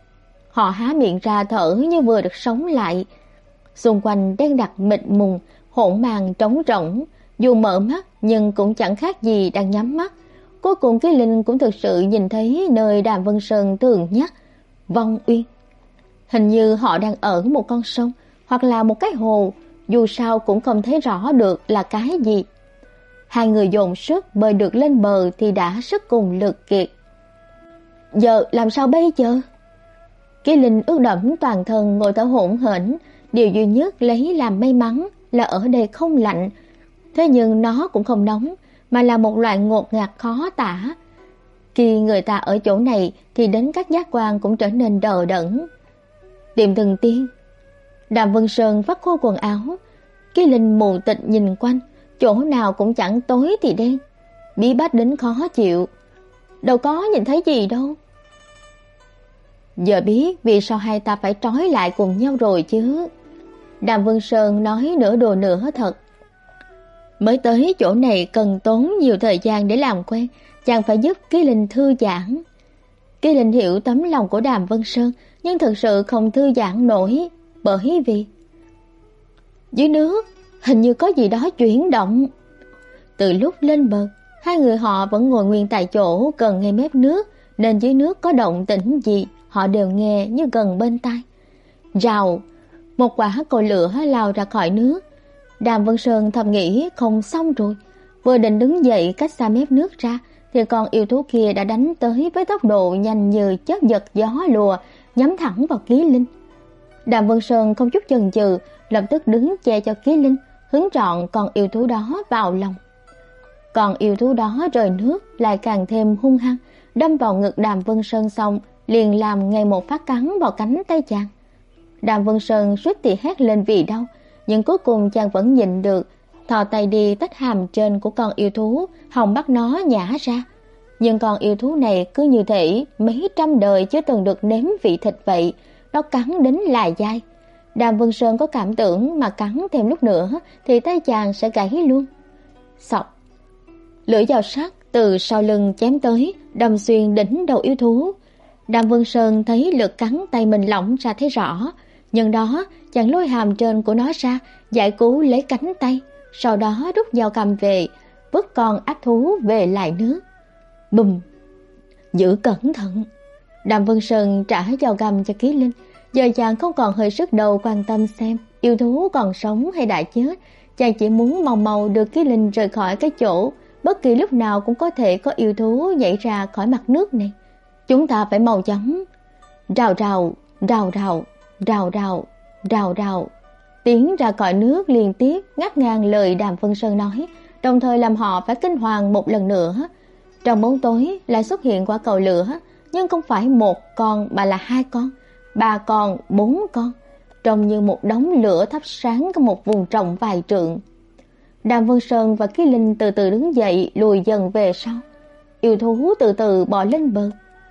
Họ há miệng ra thở như vừa được sống lại. Xung quanh đen đặc mịt mùng, hỗn mang trống rỗng, dù mở mắt nhưng cũng chẳng khác gì đang nhắm mắt. Cuối cùng Kỳ Linh cũng thực sự nhìn thấy nơi Đàm Vân Sơn thường nhắc, Vong Uyên. Hình như họ đang ở một con sông hoặc là một cái hồ, dù sao cũng không thấy rõ được là cái gì. Hai người dồn sức bơi được lên bờ thì đã sức cùng lực kiệt. Giờ làm sao bây giờ? Kỳ Linh ướt đẫm toàn thân ngồi thở hổn hển, điều duy nhất lấy làm may mắn là ở đây không lạnh. Thế nhưng nó cũng không nóng, mà là một loại ngột ngạt khó tả. Khi người ta ở chỗ này thì đến các giác quan cũng trở nên đờ đẫn. Tiệm Thần Tiên. Đàm Vân Sơn vắt khô quần áo, Ký Linh mù tịt nhìn quanh, chỗ nào cũng chẳng tối thì đen, bí bách đến khó chịu. Đâu có nhìn thấy gì đâu. Giờ biết vì sao hai ta phải trói lại cùng nhau rồi chứ. Đàm Vân Sơn nói nửa đùa nửa thật. Mới tới chỗ này cần tốn nhiều thời gian để làm quen, chàng phải giúp Ký Linh thư giãn. Ký Linh hiểu tấm lòng của Đàm Vân Sơn, nhưng thực sự không thư giãn nổi, bởi vì dưới nước hình như có gì đó chuyển động. Từ lúc lên bờ, hai người họ vẫn ngồi nguyên tại chỗ gần ngay mép nước, nên dưới nước có động tĩnh gì họ đều nghe như gần bên tai. Rào, một quả cầu lửa lao ra khỏi nước. Đàm Vân Sơn thầm nghĩ không xong rồi, vừa định đứng dậy cách xa mép nước ra thì con yêu thú kia đã đánh tới với tốc độ nhanh như chớp giật gió lùa, nhắm thẳng vào Ký Linh. Đàm Vân Sơn không chút chần chừ, lập tức đứng che cho Ký Linh, hướng trọn con yêu thú đó vào lòng. Con yêu thú đó rời nước lại càng thêm hung hăng, đâm vào ngực Đàm Vân Sơn xong liền làm ngay một phát cắn vào cánh tay chàng. Đàm Vân Sơn suýt thì hét lên vì đau, nhưng cuối cùng chàng vẫn nhịn được, thò tay đi tách hàm trên của con yêu thú, hòng bắt nó nhả ra. Nhưng con yêu thú này cứ như thể mấy trăm đời chưa từng được nếm vị thịt vậy, nó cắn đến là dai. Đàm Vân Sơn có cảm tưởng mà cắn thêm lúc nữa thì tay chàng sẽ gãy luôn. Sọc, lưỡi dao sắc từ sau lưng chém tới, đâm xuyên đỉnh đầu yêu thú. Đàm Vân Sơn thấy lực cắn tay mình lỏng ra thấy rõ, nhưng đó chàng lôi hàm trên của nó ra, giải cứu lấy cánh tay, sau đó rút dao cầm về, vứt con ác thú về lại nước. Bùm! Giữ cẩn thận! Đàm Vân Sơn trả dao găm cho Ký Linh. Giờ chàng không còn hơi sức đầu quan tâm xem yêu thú còn sống hay đã chết, chàng chỉ muốn mau mau đưa Ký Linh rời khỏi cái chỗ bất kỳ lúc nào cũng có thể có yêu thú nhảy ra khỏi mặt nước này. Chúng ta phải mau chóng. Rào rào, rào rào, rào rào, rào rào. Tiếng ra khỏi nước liên tiếp ngắt ngang lời Đàm Vân Sơn nói, đồng thời làm họ phải kinh hoàng một lần nữa. Trong bóng tối lại xuất hiện quả cầu lửa, nhưng không phải một con mà là hai con, ba con, bốn con, trông như một đống lửa thắp sáng cả một vùng trồng vài trượng. Đàm Vân Sơn và Ký Linh từ từ đứng dậy, lùi dần về sau. Yêu thú từ từ bò lên bờ.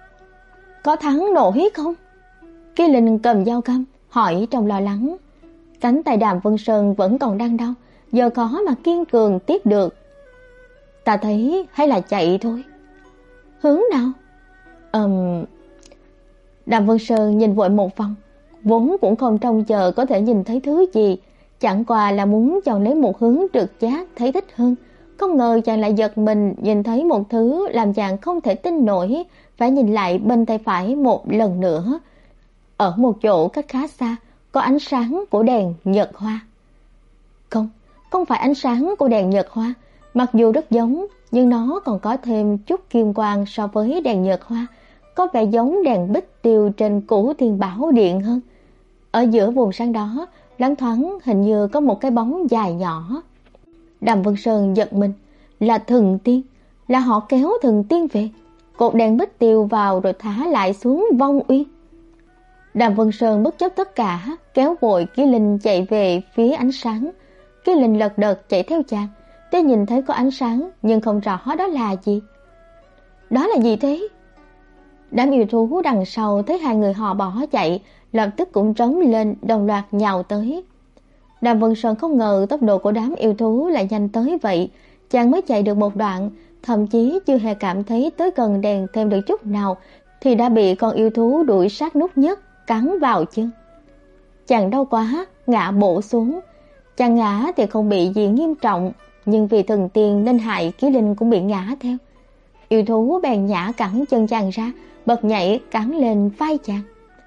Có thắng nổi không? Ký Linh cầm dao găm hỏi trong lo lắng. Cánh tay Đàm Vân Sơn vẫn còn đang đau, giờ khó mà kiên cường tiếp được. Ta thấy hay là chạy thôi. Hướng nào? Ừm... Um... Đàm Vân Sơn nhìn vội một vòng, vốn cũng không trông chờ có thể nhìn thấy thứ gì, chẳng qua là muốn chọn lấy một hướng trực giác thấy thích hơn. Không ngờ chàng lại giật mình nhìn thấy một thứ làm chàng không thể tin nổi, phải nhìn lại bên tay phải một lần nữa. Ở một chỗ cách khá xa có ánh sáng của đèn nhật hoa. Không, không phải ánh sáng của đèn nhật hoa, mặc dù rất giống nhưng nó còn có thêm chút kim quang so với đèn nhật hoa, có vẻ giống đèn bích tiêu trên Cửu Thiên Bảo Điện hơn. Ở giữa vùng sáng đó, loáng thoáng hình như có một cái bóng dài nhỏ. Đàm Vân Sơn giật mình, là Thần Tiên, là họ kéo Thần Tiên về, cột đèn bích tiêu vào rồi thả lại xuống Vong Uyên. Đàm Vân Sơn bất chấp tất cả, kéo vội Ký Linh chạy về phía ánh sáng. Ký Linh lật đật chạy theo chàng, tuy nhìn thấy có ánh sáng nhưng không rõ đó là gì. Đó là gì thế? Đám yêu thú đằng sau thấy hai người họ bỏ chạy, lập tức cũng trống lên, đồng loạt nhào tới. Đàm Vân Sơn không ngờ tốc độ của đám yêu thú lại nhanh tới vậy, chàng mới chạy được một đoạn, thậm chí chưa hề cảm thấy tới gần đèn thêm được chút nào thì đã bị con yêu thú đuổi sát nút nhất cắn vào chân. Chàng đau quá, ngã bổ xuống. Chàng ngã thì không bị gì nghiêm trọng, nhưng vì Thần Tiên nên hại Ký Linh cũng bị ngã theo. Yêu thú bèn nhả cẳng chân chàng ra, bật nhảy cắn lên vai chàng.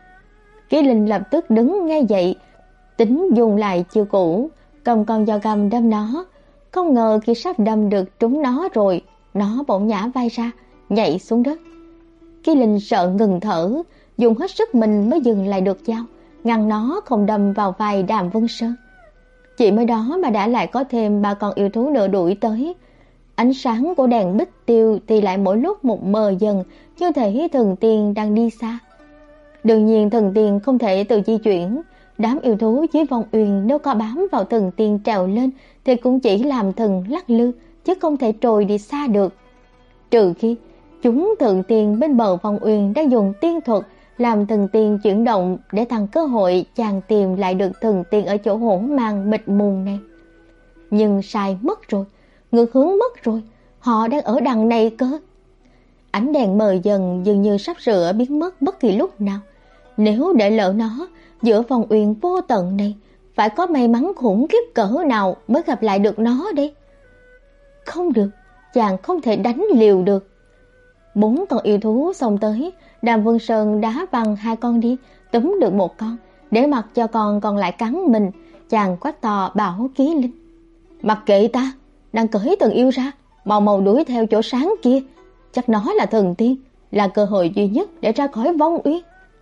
Ký Linh lập tức đứng ngay dậy, tính dùng lại chiêu cũ, cầm con dao găm đâm nó. Không ngờ khi sắp đâm được trúng nó rồi, nó bỗng nhả vai ra, nhảy xuống đất. Ký Linh sợ ngừng thở, dùng hết sức mình mới dừng lại được dao, ngăn nó không đâm vào vai Đàm Vân Sơn. Chỉ mới đó mà đã lại có thêm ba con yêu thú nữa đuổi tới. Ánh sáng của đèn bích tiêu thì lại mỗi lúc một mờ dần, như thể thần tiên đang đi xa. Đương nhiên thần tiên không thể tự di chuyển, đám yêu thú dưới vong uyên nếu có bám vào thần tiên trèo lên thì cũng chỉ làm thần lắc lư, chứ không thể trồi đi xa được. Trừ khi chúng thần tiên bên bờ vong uyên đang dùng tiên thuật làm thần tiên chuyển động để tăng cơ hội chàng tìm lại được thần tiên ở chỗ hỗn mang mịt mùng này. Nhưng sai mất rồi, ngược hướng mất rồi, họ đang ở đằng này cơ. Ánh đèn mờ dần dường như sắp sửa biến mất bất kỳ lúc nào. Nếu để lỡ nó, giữa vòng uyên vô tận này, phải có may mắn khủng khiếp cỡ nào mới gặp lại được nó đây. Không được, chàng không thể đánh liều được. Bốn con yêu thú xông tới, Đàm Vân Sơn đá văng hai con đi, túm được một con, để mặc cho con còn lại cắn mình. Chàng quát to bảo Ký Linh: mặc kệ ta, đang cởi thần yêu ra, mau mau đuổi theo chỗ sáng kia, chắc nó là thần tiên, là cơ hội duy nhất để ra khỏi vong uyên.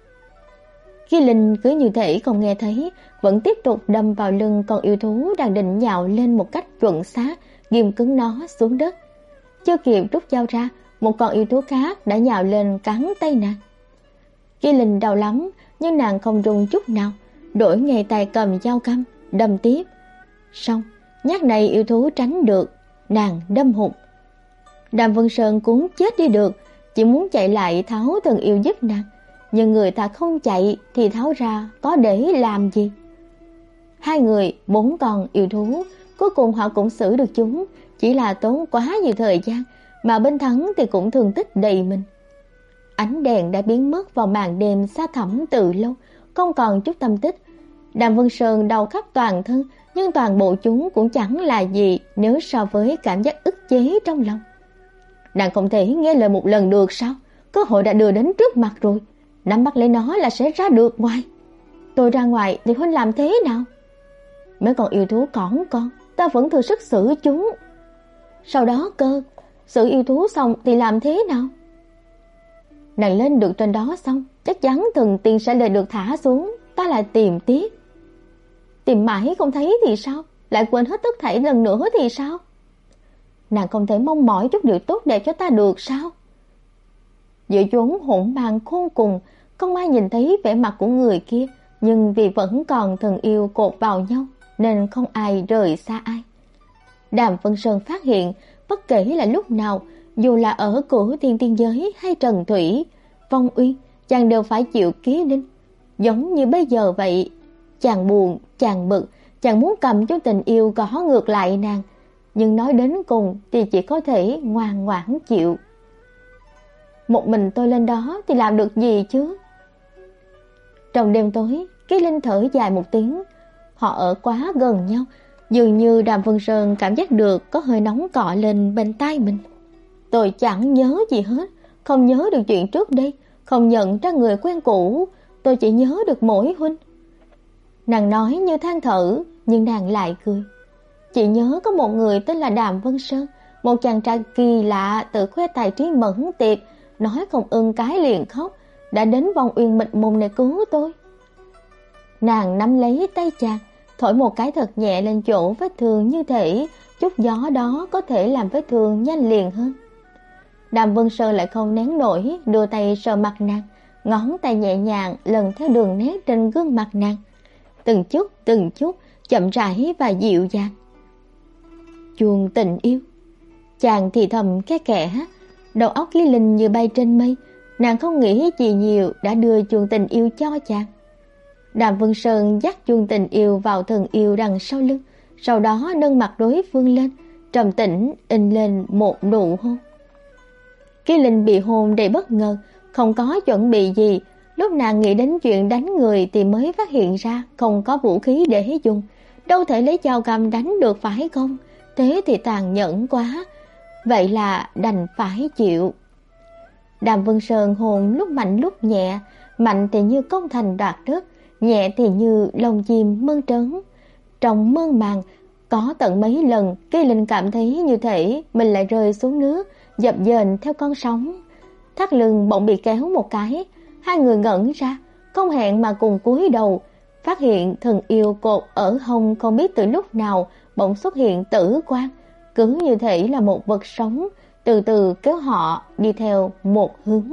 Ký Linh cứ như thể không nghe thấy, vẫn tiếp tục đâm vào lưng con yêu thú đang định nhào lên một cách chuẩn xác, ghim cứng nó xuống đất. Chưa kịp rút dao ra, một con yêu thú khác đã nhào lên cắn tay nàng. Ký Linh đau lắm, nhưng nàng không run chút nào, đổi ngay tay cầm dao căm, đâm tiếp. Xong, nhát này yêu thú tránh được, nàng đâm hụt. Đàm Vân Sơn cũng chết đi được, chỉ muốn chạy lại tháo thần yêu giúp nàng, nhưng người ta không chạy thì tháo ra có để làm gì. Hai người, bốn con yêu thú, cuối cùng họ cũng xử được chúng, chỉ là tốn quá nhiều thời gian, mà bên thắng thì cũng thương tích đầy mình. Ánh đèn đã biến mất vào màn đêm xa thẳm từ lâu, không còn chút tâm tích. Đàm Vân Sơn đau khắp toàn thân, nhưng toàn bộ chúng cũng chẳng là gì nếu so với cảm giác ức chế trong lòng. Nàng không thể nghe lời một lần được sao? Cơ hội đã đưa đến trước mặt rồi, nắm bắt lấy nó là sẽ ra được ngoài. Tôi ra ngoài thì huynh làm thế nào? Mấy con yêu thú cỏn con, ta vẫn thừa sức xử chúng. Sau đó cơ, xử yêu thú xong thì làm thế nào? Nàng lên được trên đó xong, chắc chắn thần tiên sẽ lại được thả xuống, ta lại tìm tiếp. Tìm mãi không thấy thì sao? Lại quên hết tất thảy lần nữa thì sao? Nàng không thể mong mỏi chút điều tốt đẹp cho ta được sao? Giữa chốn hỗn mang khôn cùng, không ai nhìn thấy vẻ mặt của người kia, nhưng vì vẫn còn thần yêu cột vào nhau nên không ai rời xa ai. Đàm Vân Sơn phát hiện, bất kể là lúc nào, dù là ở Cửu Thiên Tiên Giới hay Trần Thủy, Vong Uyên, chàng đều phải chịu Ký Linh. Giống như bây giờ vậy, chàng buồn, chàng bực, chàng muốn cầm cho tình yêu gõ ngược lại nàng, nhưng nói đến cùng thì chỉ có thể ngoan ngoãn chịu. Một mình tôi lên đó thì làm được gì chứ? Trong đêm tối, Ký Linh thở dài một tiếng. Họ ở quá gần nhau, dường như Đàm Vân Sơn cảm giác được có hơi nóng cọ lên bên tai mình. Tôi chẳng nhớ gì hết, không nhớ được chuyện trước đây, không nhận ra người quen cũ, tôi chỉ nhớ được mỗi huynh. Nàng nói như than thở, nhưng nàng lại cười. Chị nhớ có một người tên là Đàm Vân Sơn, một chàng trai kỳ lạ tự khoe tài trí mẫn tiệp, nói không ưng cái liền khóc, đã đến vòng uyên mịt mùng này cứu tôi. Nàng nắm lấy tay chàng, thổi một cái thật nhẹ lên chỗ vết thương, như thể chút gió đó có thể làm vết thương nhanh liền hơn. Đàm Vân Sơn lại không nén nổi, đưa tay sờ mặt nàng, ngón tay nhẹ nhàng lần theo đường nét trên gương mặt nàng, từng chút từng chút, chậm rãi và dịu dàng. Chuông tình yêu. Chàng thì thầm cái kẻ, đầu óc Ký Linh như bay trên mây, nàng không nghĩ gì nhiều đã đưa chuông tình yêu cho chàng. Đàm Vân Sơn dắt chuông tình yêu vào thần yêu đằng sau lưng, sau đó nâng mặt đối phương lên, trầm tĩnh in lên một nụ hôn. Ký Linh bị hôn đầy bất ngờ, không có chuẩn bị gì. Lúc nàng nghĩ đến chuyện đánh người thì mới phát hiện ra không có vũ khí để dùng, đâu thể lấy dao găm đánh được phải không? Thế thì tàn nhẫn quá, vậy là đành phải chịu. Đàm Vân Sơn hôn lúc mạnh lúc nhẹ, mạnh thì như công thành đoạt đất, nhẹ thì như lông chim mơn trớn. Trong mơn màng, có tận mấy lần Ký Linh cảm thấy như thể mình lại rơi xuống nước, dập dềnh theo con sóng. Thắt lưng bỗng bị kéo một cái, hai người ngẩn ra, không hẹn mà cùng cúi đầu, phát hiện thần yêu cột ở hông không biết từ lúc nào bỗng xuất hiện tử quang, cứ như thể là một vật sống, từ từ kéo họ đi theo một hướng.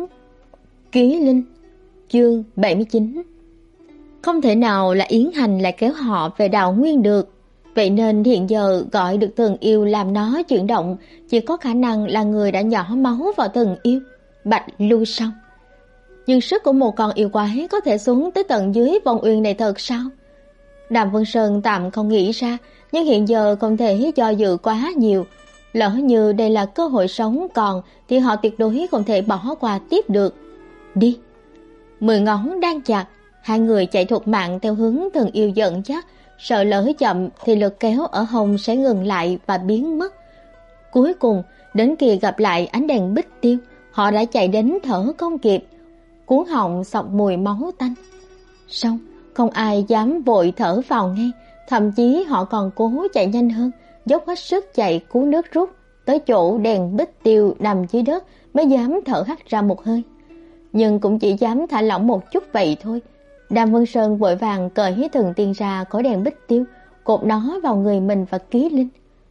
Ký Linh, chương bảy mươi chín. Không thể nào là Yến Hành lại kéo họ về Đào Nguyên được, vậy nên hiện giờ gọi được Thần Yêu làm nó chuyển động chỉ có khả năng là người đã nhỏ máu vào Thần Yêu, Bạch Lưu Song. Nhưng sức của một con yêu quái có thể xuống tới tận dưới vòng uyên này thật sao? Đàm Vân Sơn tạm không nghĩ ra, nhưng hiện giờ không thể do dự quá nhiều. Lỡ như đây là cơ hội sống còn thì họ tuyệt đối không thể bỏ qua tiếp được. Đi! Mười ngón đang chặt, hai người chạy thục mạng theo hướng Thần Yêu dẫn dắt, sợ lỡ chậm thì lực kéo ở hông sẽ ngừng lại và biến mất. Cuối cùng, đến khi gặp lại ánh đèn bích tiêu, họ đã chạy đến thở không kịp, cuống họng xộc mùi máu tanh. Xong, không ai dám vội thở vào ngay, thậm chí họ còn cố chạy nhanh hơn, dốc hết sức chạy cứu nước rút, tới chỗ đèn bích tiêu nằm dưới đất mới dám thở hắt ra một hơi. Nhưng cũng chỉ dám thả lỏng một chút vậy thôi. Đàm Vân Sơn vội vàng cởi Thần Tiên ra khỏi đèn bích tiêu, cột nó vào người mình và Ký Linh.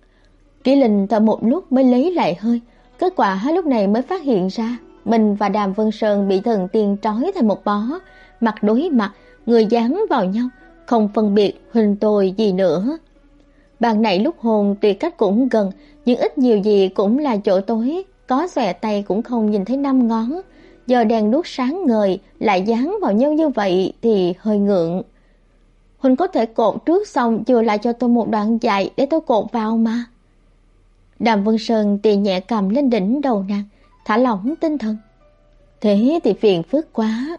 Ký Linh thở một lúc mới lấy lại hơi, kết quả hai lúc này mới phát hiện ra mình và Đàm Vân Sơn bị Thần Tiên trói thành một bó, mặt đối mặt, người dán vào nhau, không phân biệt huynh tôi gì nữa. Ban nãy lúc hôn tuy cách cũng gần, nhưng ít nhiều gì cũng là chỗ tối, có xòe tay cũng không nhìn thấy năm ngón. Giờ đèn đuốc sáng ngời lại dán vào nhau như vậy thì hơi ngượng. Huynh có thể cột trước xong chừa lại cho tôi một đoạn dài để tôi cột vào mà. Đàm Vân Sơn tì nhẹ cầm lên đỉnh đầu nàng, thả lỏng tinh thần. Thế thì phiền phức quá.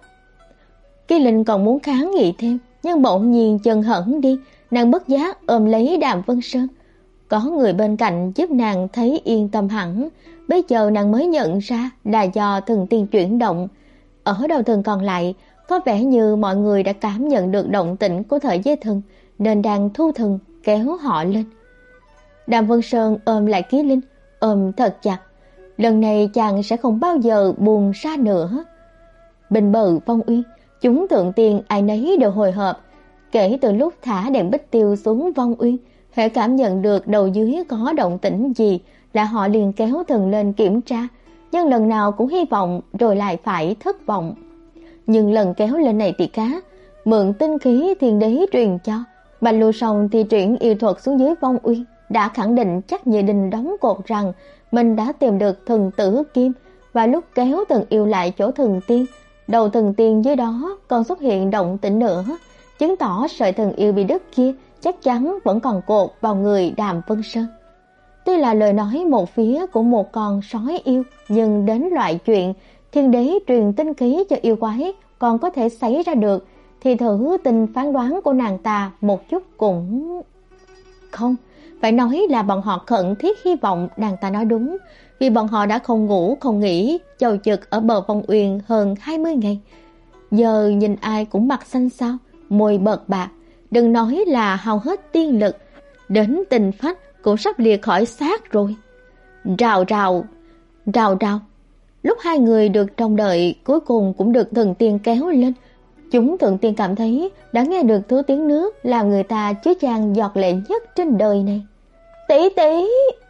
Kỳ Linh còn muốn kháng nghị thêm, nhưng bỗng nhiên chân hững đi, nàng bất giác ôm lấy Đàm Vân Sơn. Có người bên cạnh giúp nàng thấy yên tâm hẳn. Bây giờ nàng mới nhận ra là do Thần Tiên chuyển động. Ở đầu thần còn lại, có vẻ như mọi người đã cảm nhận được động tĩnh của thời giới thần, nên đang thu thần kéo họ lên. Đàm Vân Sơn ôm lại Ký Linh, ôm thật chặt. Lần này chàng sẽ không bao giờ buông ra nữa. Bên bờ Phong Uyên, chúng Thượng Tiên ai nấy đều hồi hộp. Kể từ lúc thả đèn bích tiêu xuống Phong Uyên, hễ cảm nhận được đầu dưới có động tĩnh gì là họ liền kéo thần lên kiểm tra, nhưng lần nào cũng hy vọng rồi lại phải thất vọng. Nhưng lần kéo lên này thì cá, mượn tinh khí thiên đế truyền cho, Bạch Lưu Song thì chuyển yêu thuật xuống dưới Phong Uyên, đã khẳng định chắc như đinh đóng cột rằng mình đã tìm được thần tử kim, và lúc kéo Thần Yêu lại chỗ Thần Tiên, đầu Thần Tiên dưới đó còn xuất hiện động tĩnh nữa, chứng tỏ sợi Thần Yêu bị đứt kia chắc chắn vẫn còn cột vào người Đàm Vân Sơn. Tuy là lời nói một phía của một con sói yêu, nhưng đến loại chuyện thiên đế truyền tinh khí cho yêu quái còn có thể xảy ra được, thì thử tin phán đoán của nàng ta một chút cũng không. Phải nói là bọn họ khẩn thiết hy vọng nàng ta nói đúng, vì bọn họ đã không ngủ không nghỉ chầu chực ở bờ Phong Uyên hơn hai mươi ngày. Giờ nhìn ai cũng mặt xanh xao, môi bợt bạc, đừng nói là hao hết tiên lực, đến tình phách cũng sắp liệt khỏi xác rồi. Rào rào, rào rào. Lúc hai người được trông đợi cuối cùng cũng được Thần Tiên kéo lên. Chúng Thượng Tiên cảm thấy đã nghe được thứ tiếng nước làm người ta chứa chan giọt lệ nhất trên đời này. Tỷ tỷ!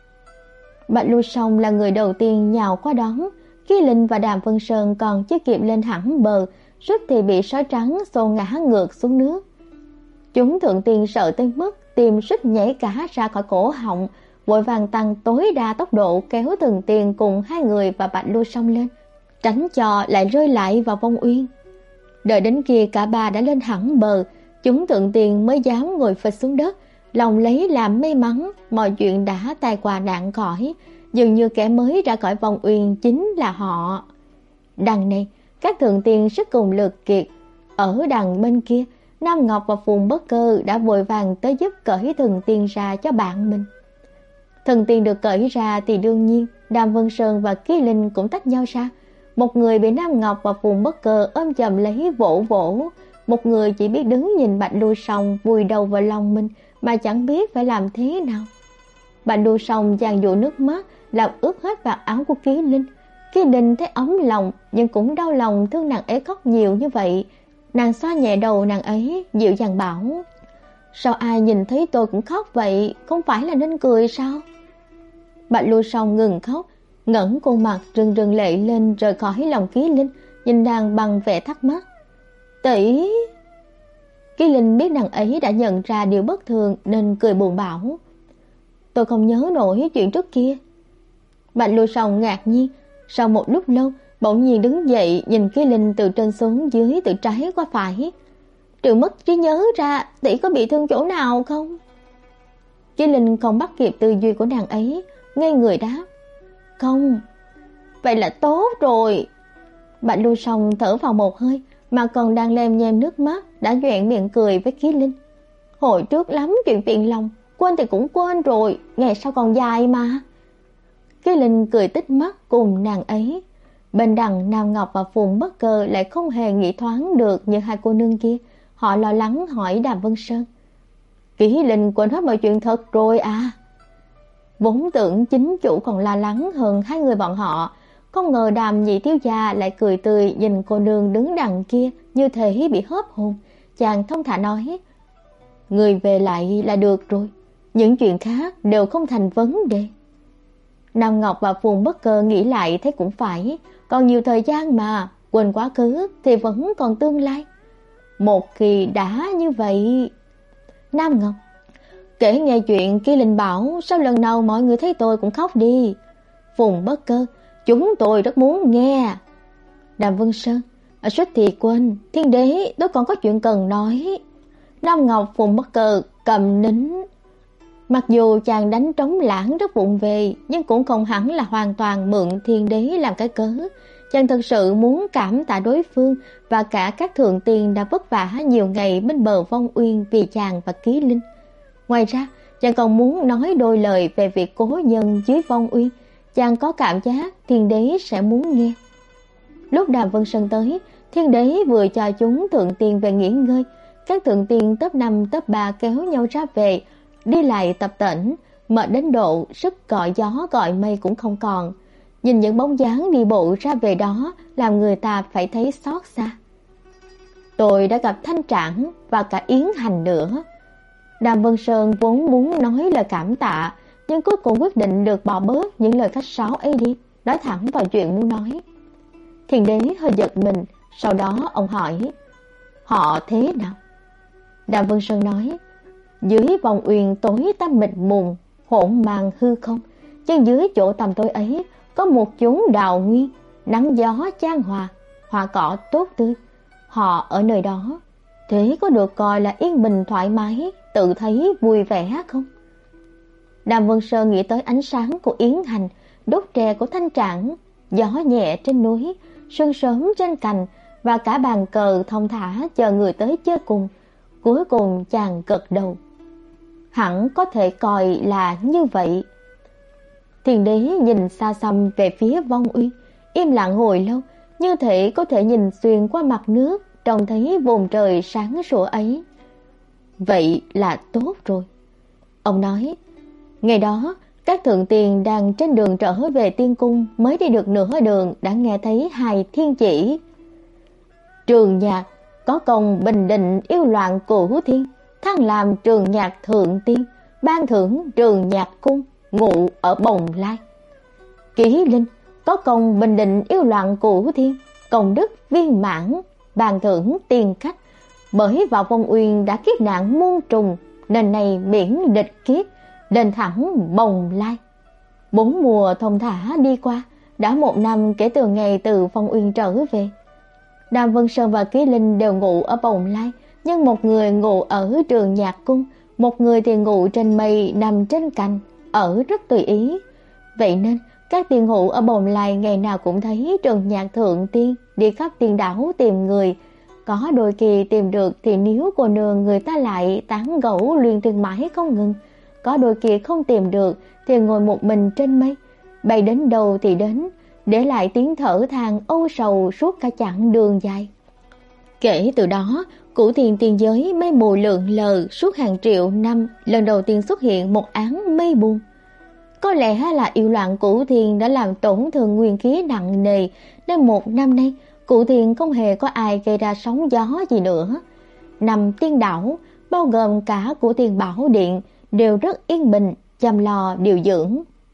Bạch Lưu Song là người đầu tiên nhào qua đón. Ký Linh và Đàm Vân Sơn còn chưa kịp lên hẳn bờ, suýt thì bị sói trắng xô ngã ngược xuống nước. Chúng Thượng Tiên sợ tới mức tim suýt nhảy cả ra khỏi cổ họng, vội vàng tăng tối đa tốc độ kéo Thần Tiên cùng hai người và Bạch Lưu Song lên, tránh cho lại rơi lại vào Phong Uyên. Đợi đến khi cả ba đã lên hẳn bờ, chúng Thượng Tiên mới dám ngồi phịch xuống đất, lòng lấy làm may mắn mọi chuyện đã tai qua nạn khỏi, dường như kẻ mới ra khỏi Phong Uyên chính là họ. Đằng này, các Thượng Tiên sức cùng lực kiệt. Ở đằng bên kia, Nam Ngọc và Phùng Bất Cơ đã vội vàng tới giúp cởi Thần Tiên ra cho bạn mình. Thần Tiên được cởi ra thì đương nhiên Đàm Vân Sơn và Ký Linh cũng tách nhau ra. Một người bị Nam Ngọc và Phùng Bất Cơ ôm chầm lấy vỗ vỗ, một người chỉ biết đứng nhìn Bạch Lưu Song vùi đầu vào lòng mình mà chẳng biết phải làm thế nào. Bạch Lưu Song dàn dụ nước mắt làm ướt hết vạt áo của Ký Linh. Ký Linh thấy ấm lòng nhưng cũng đau lòng thương nàng ấy khóc nhiều như vậy. Nàng xoa nhẹ đầu nàng ấy, dịu dàng bảo: Sao ai nhìn thấy tôi cũng khóc vậy, không phải là nên cười sao? Bạch Lưu Song ngừng khóc, ngẩng khuôn mặt rưng rưng lệ lên rời khỏi lòng Ký Linh, nhìn nàng bằng vẻ thắc mắc. "Tỷ?" Ký Linh biết nàng ấy đã nhận ra điều bất thường nên cười buồn bảo. "Tôi không nhớ nổi chuyện trước kia." Bạch Lưu Song ngạc nhiên, sau một lúc lâu bỗng nhiên đứng dậy nhìn Ký Linh từ trên xuống dưới, từ trái qua phải. "Trừ mất trí nhớ ra, tỷ có bị thương chỗ nào không?" Ký Linh không bắt kịp tư duy của nàng ấy, ngây người đáp. "Không." "Vậy là tốt rồi." Bạch Lưu Song thở vào một hơi, mà còn đang lem nhem nước mắt, đã nhoẻn miệng cười với Ký Linh. "Hồi trước lắm chuyện phiền lòng, quên thì cũng quên rồi, ngày sau còn dài mà." Ký Linh cười tít mắt cùng nàng ấy. Bên đằng Nam Ngọc và Phùng Bất Cơ lại không hề nghĩ thoáng được như hai cô nương kia. Họ lo lắng hỏi Đàm Vân Sơn. "Ký Linh quên hết mọi chuyện thật rồi à?" Vốn tưởng chính chủ còn lo lắng hơn hai người bọn họ, không ngờ Đàm nhị thiếu gia lại cười tươi nhìn cô nương đứng đằng kia như thể bị hớp hồn. Chàng thông thả nói, "Người về lại là được rồi, những chuyện khác đều không thành vấn đề." Nam Ngọc và Phùng Bất Cơ nghĩ lại thấy cũng phải, còn nhiều thời gian mà, quên quá khứ thì vẫn còn tương lai. Một khi đã như vậy... Nam Ngọc, kể nghe chuyện Ký Linh bảo, sao lần nào mọi người thấy tôi cũng khóc đi. Phùng Bất Cơ, chúng tôi rất muốn nghe. Đàm Vân Sơn, ở suýt thì quên, Thiên Đế, tôi còn có chuyện cần nói. Nam Ngọc, Phùng Bất Cơ cầm nín. Mặc dù chàng đánh trống lãng rất vụng về, nhưng cũng không hẳn là hoàn toàn mượn Thiên Đế làm cái cớ. Chàng thật sự muốn cảm tạ đối phương và cả các thượng tiên đã vất vả nhiều ngày bên bờ Vong Uyên vì chàng và Ký Linh. Ngoài ra, chàng còn muốn nói đôi lời về việc cố nhân dưới Vong Uyên. Chàng có cảm giác Thiên Đế sẽ muốn nghe. Lúc Đàm Vân Sơn tới, Thiên Đế vừa cho chúng thượng tiên về nghỉ ngơi. Các thượng tiên top năm top ba kéo nhau ra về, đi lại tập tễnh, mệt đến độ sức gọi gió gọi mây cũng không còn. Nhìn những bóng dáng đi bộ ra về đó làm người ta phải thấy xót xa. Tôi đã gặp Thanh Trảng và cả Yến Hành nữa. Đàm Vân Sơn vốn muốn nói lời cảm tạ, nhưng cuối cùng quyết định được bỏ bớt những lời khách sáo ấy đi, nói thẳng vào chuyện muốn nói. Thiên Đế hơi giật mình, sau đó ông hỏi, họ thế nào? Đàm Vân Sơn nói, dưới Vong Uyên tối tăm mịt mùng, hỗn mang hư không, chân dưới chỗ tầm tối ấy có một chốn đào nguyên, nắng gió chan hòa, hoa cỏ tốt tươi. Họ ở nơi đó, thế có được coi là yên bình thoải mái, tự thấy vui vẻ không? Đàm Vân Sơn nghĩ tới ánh sáng của Yến Hành, đốt tre của Thanh Trảng, gió nhẹ trên núi, sương sớm trên cành và cả bàn cờ thông thả chờ người tới chơi cùng. Cuối cùng chàng gật đầu. Hẳn có thể coi là như vậy. Thiên Đế nhìn xa xăm về phía Vong Uyên, im lặng hồi lâu, như thể có thể nhìn xuyên qua mặt nước, trông thấy vùng trời sáng sủa ấy. Vậy là tốt rồi. Ông nói, ngày đó, các thượng tiền đang trên đường trở về tiên cung, mới đi được nửa đường đã nghe thấy hai thiên chỉ. Trường Nhạc có công bình định yêu loạn cửu thiên, thăng làm Trường Nhạc thượng tiên, ban thưởng Trường Nhạc cung, ngụ ở Bồng Lai. Ký Linh có công bình định yêu loạn cửu thiên, công đức viên mãn, ban thưởng tiền khách, bởi vào Vong Uyên đã kiếp nạn muôn trùng, nên này miễn địch kiếp, lên thẳng Bồng Lai. Bốn mùa thông thả đi qua, đã một năm kể từ ngày từ Vong Uyên trở về. Đàm Vân Sơn và Ký Linh đều ngủ ở Bồng Lai, nhưng một người ngủ ở Trường Nhạc cung, một người thì ngủ trên mây nằm trên cành, ở rất tùy ý. Vậy nên các tiên hữu ở Bồng Lai ngày nào cũng thấy Trường Nhạc thượng tiên đi khắp tiên đảo tìm người. Có đôi khi tìm được thì níu cô nương người ta lại tán gẫu luyên thuyên mãi không ngừng. Có đôi khi không tìm được thì ngồi một mình trên mây, bay đến đâu thì đến, để lại tiếng thở than âu sầu suốt cả chặng đường dài. Kể từ đó, cửu thiên tiên giới mây mù lượn lờ suốt hàng triệu năm, lần đầu tiên xuất hiện một áng mây buông. Có lẽ là yêu loạn cửu thiên đã làm tổn thương nguyên khí nặng nề, nên một năm nay cửu thiên không hề có ai gây ra sóng gió gì nữa. Năm tiên đảo, bao gồm cả của Thiên Bảo Điện, đều rất yên bình, chăm lo điều dưỡng.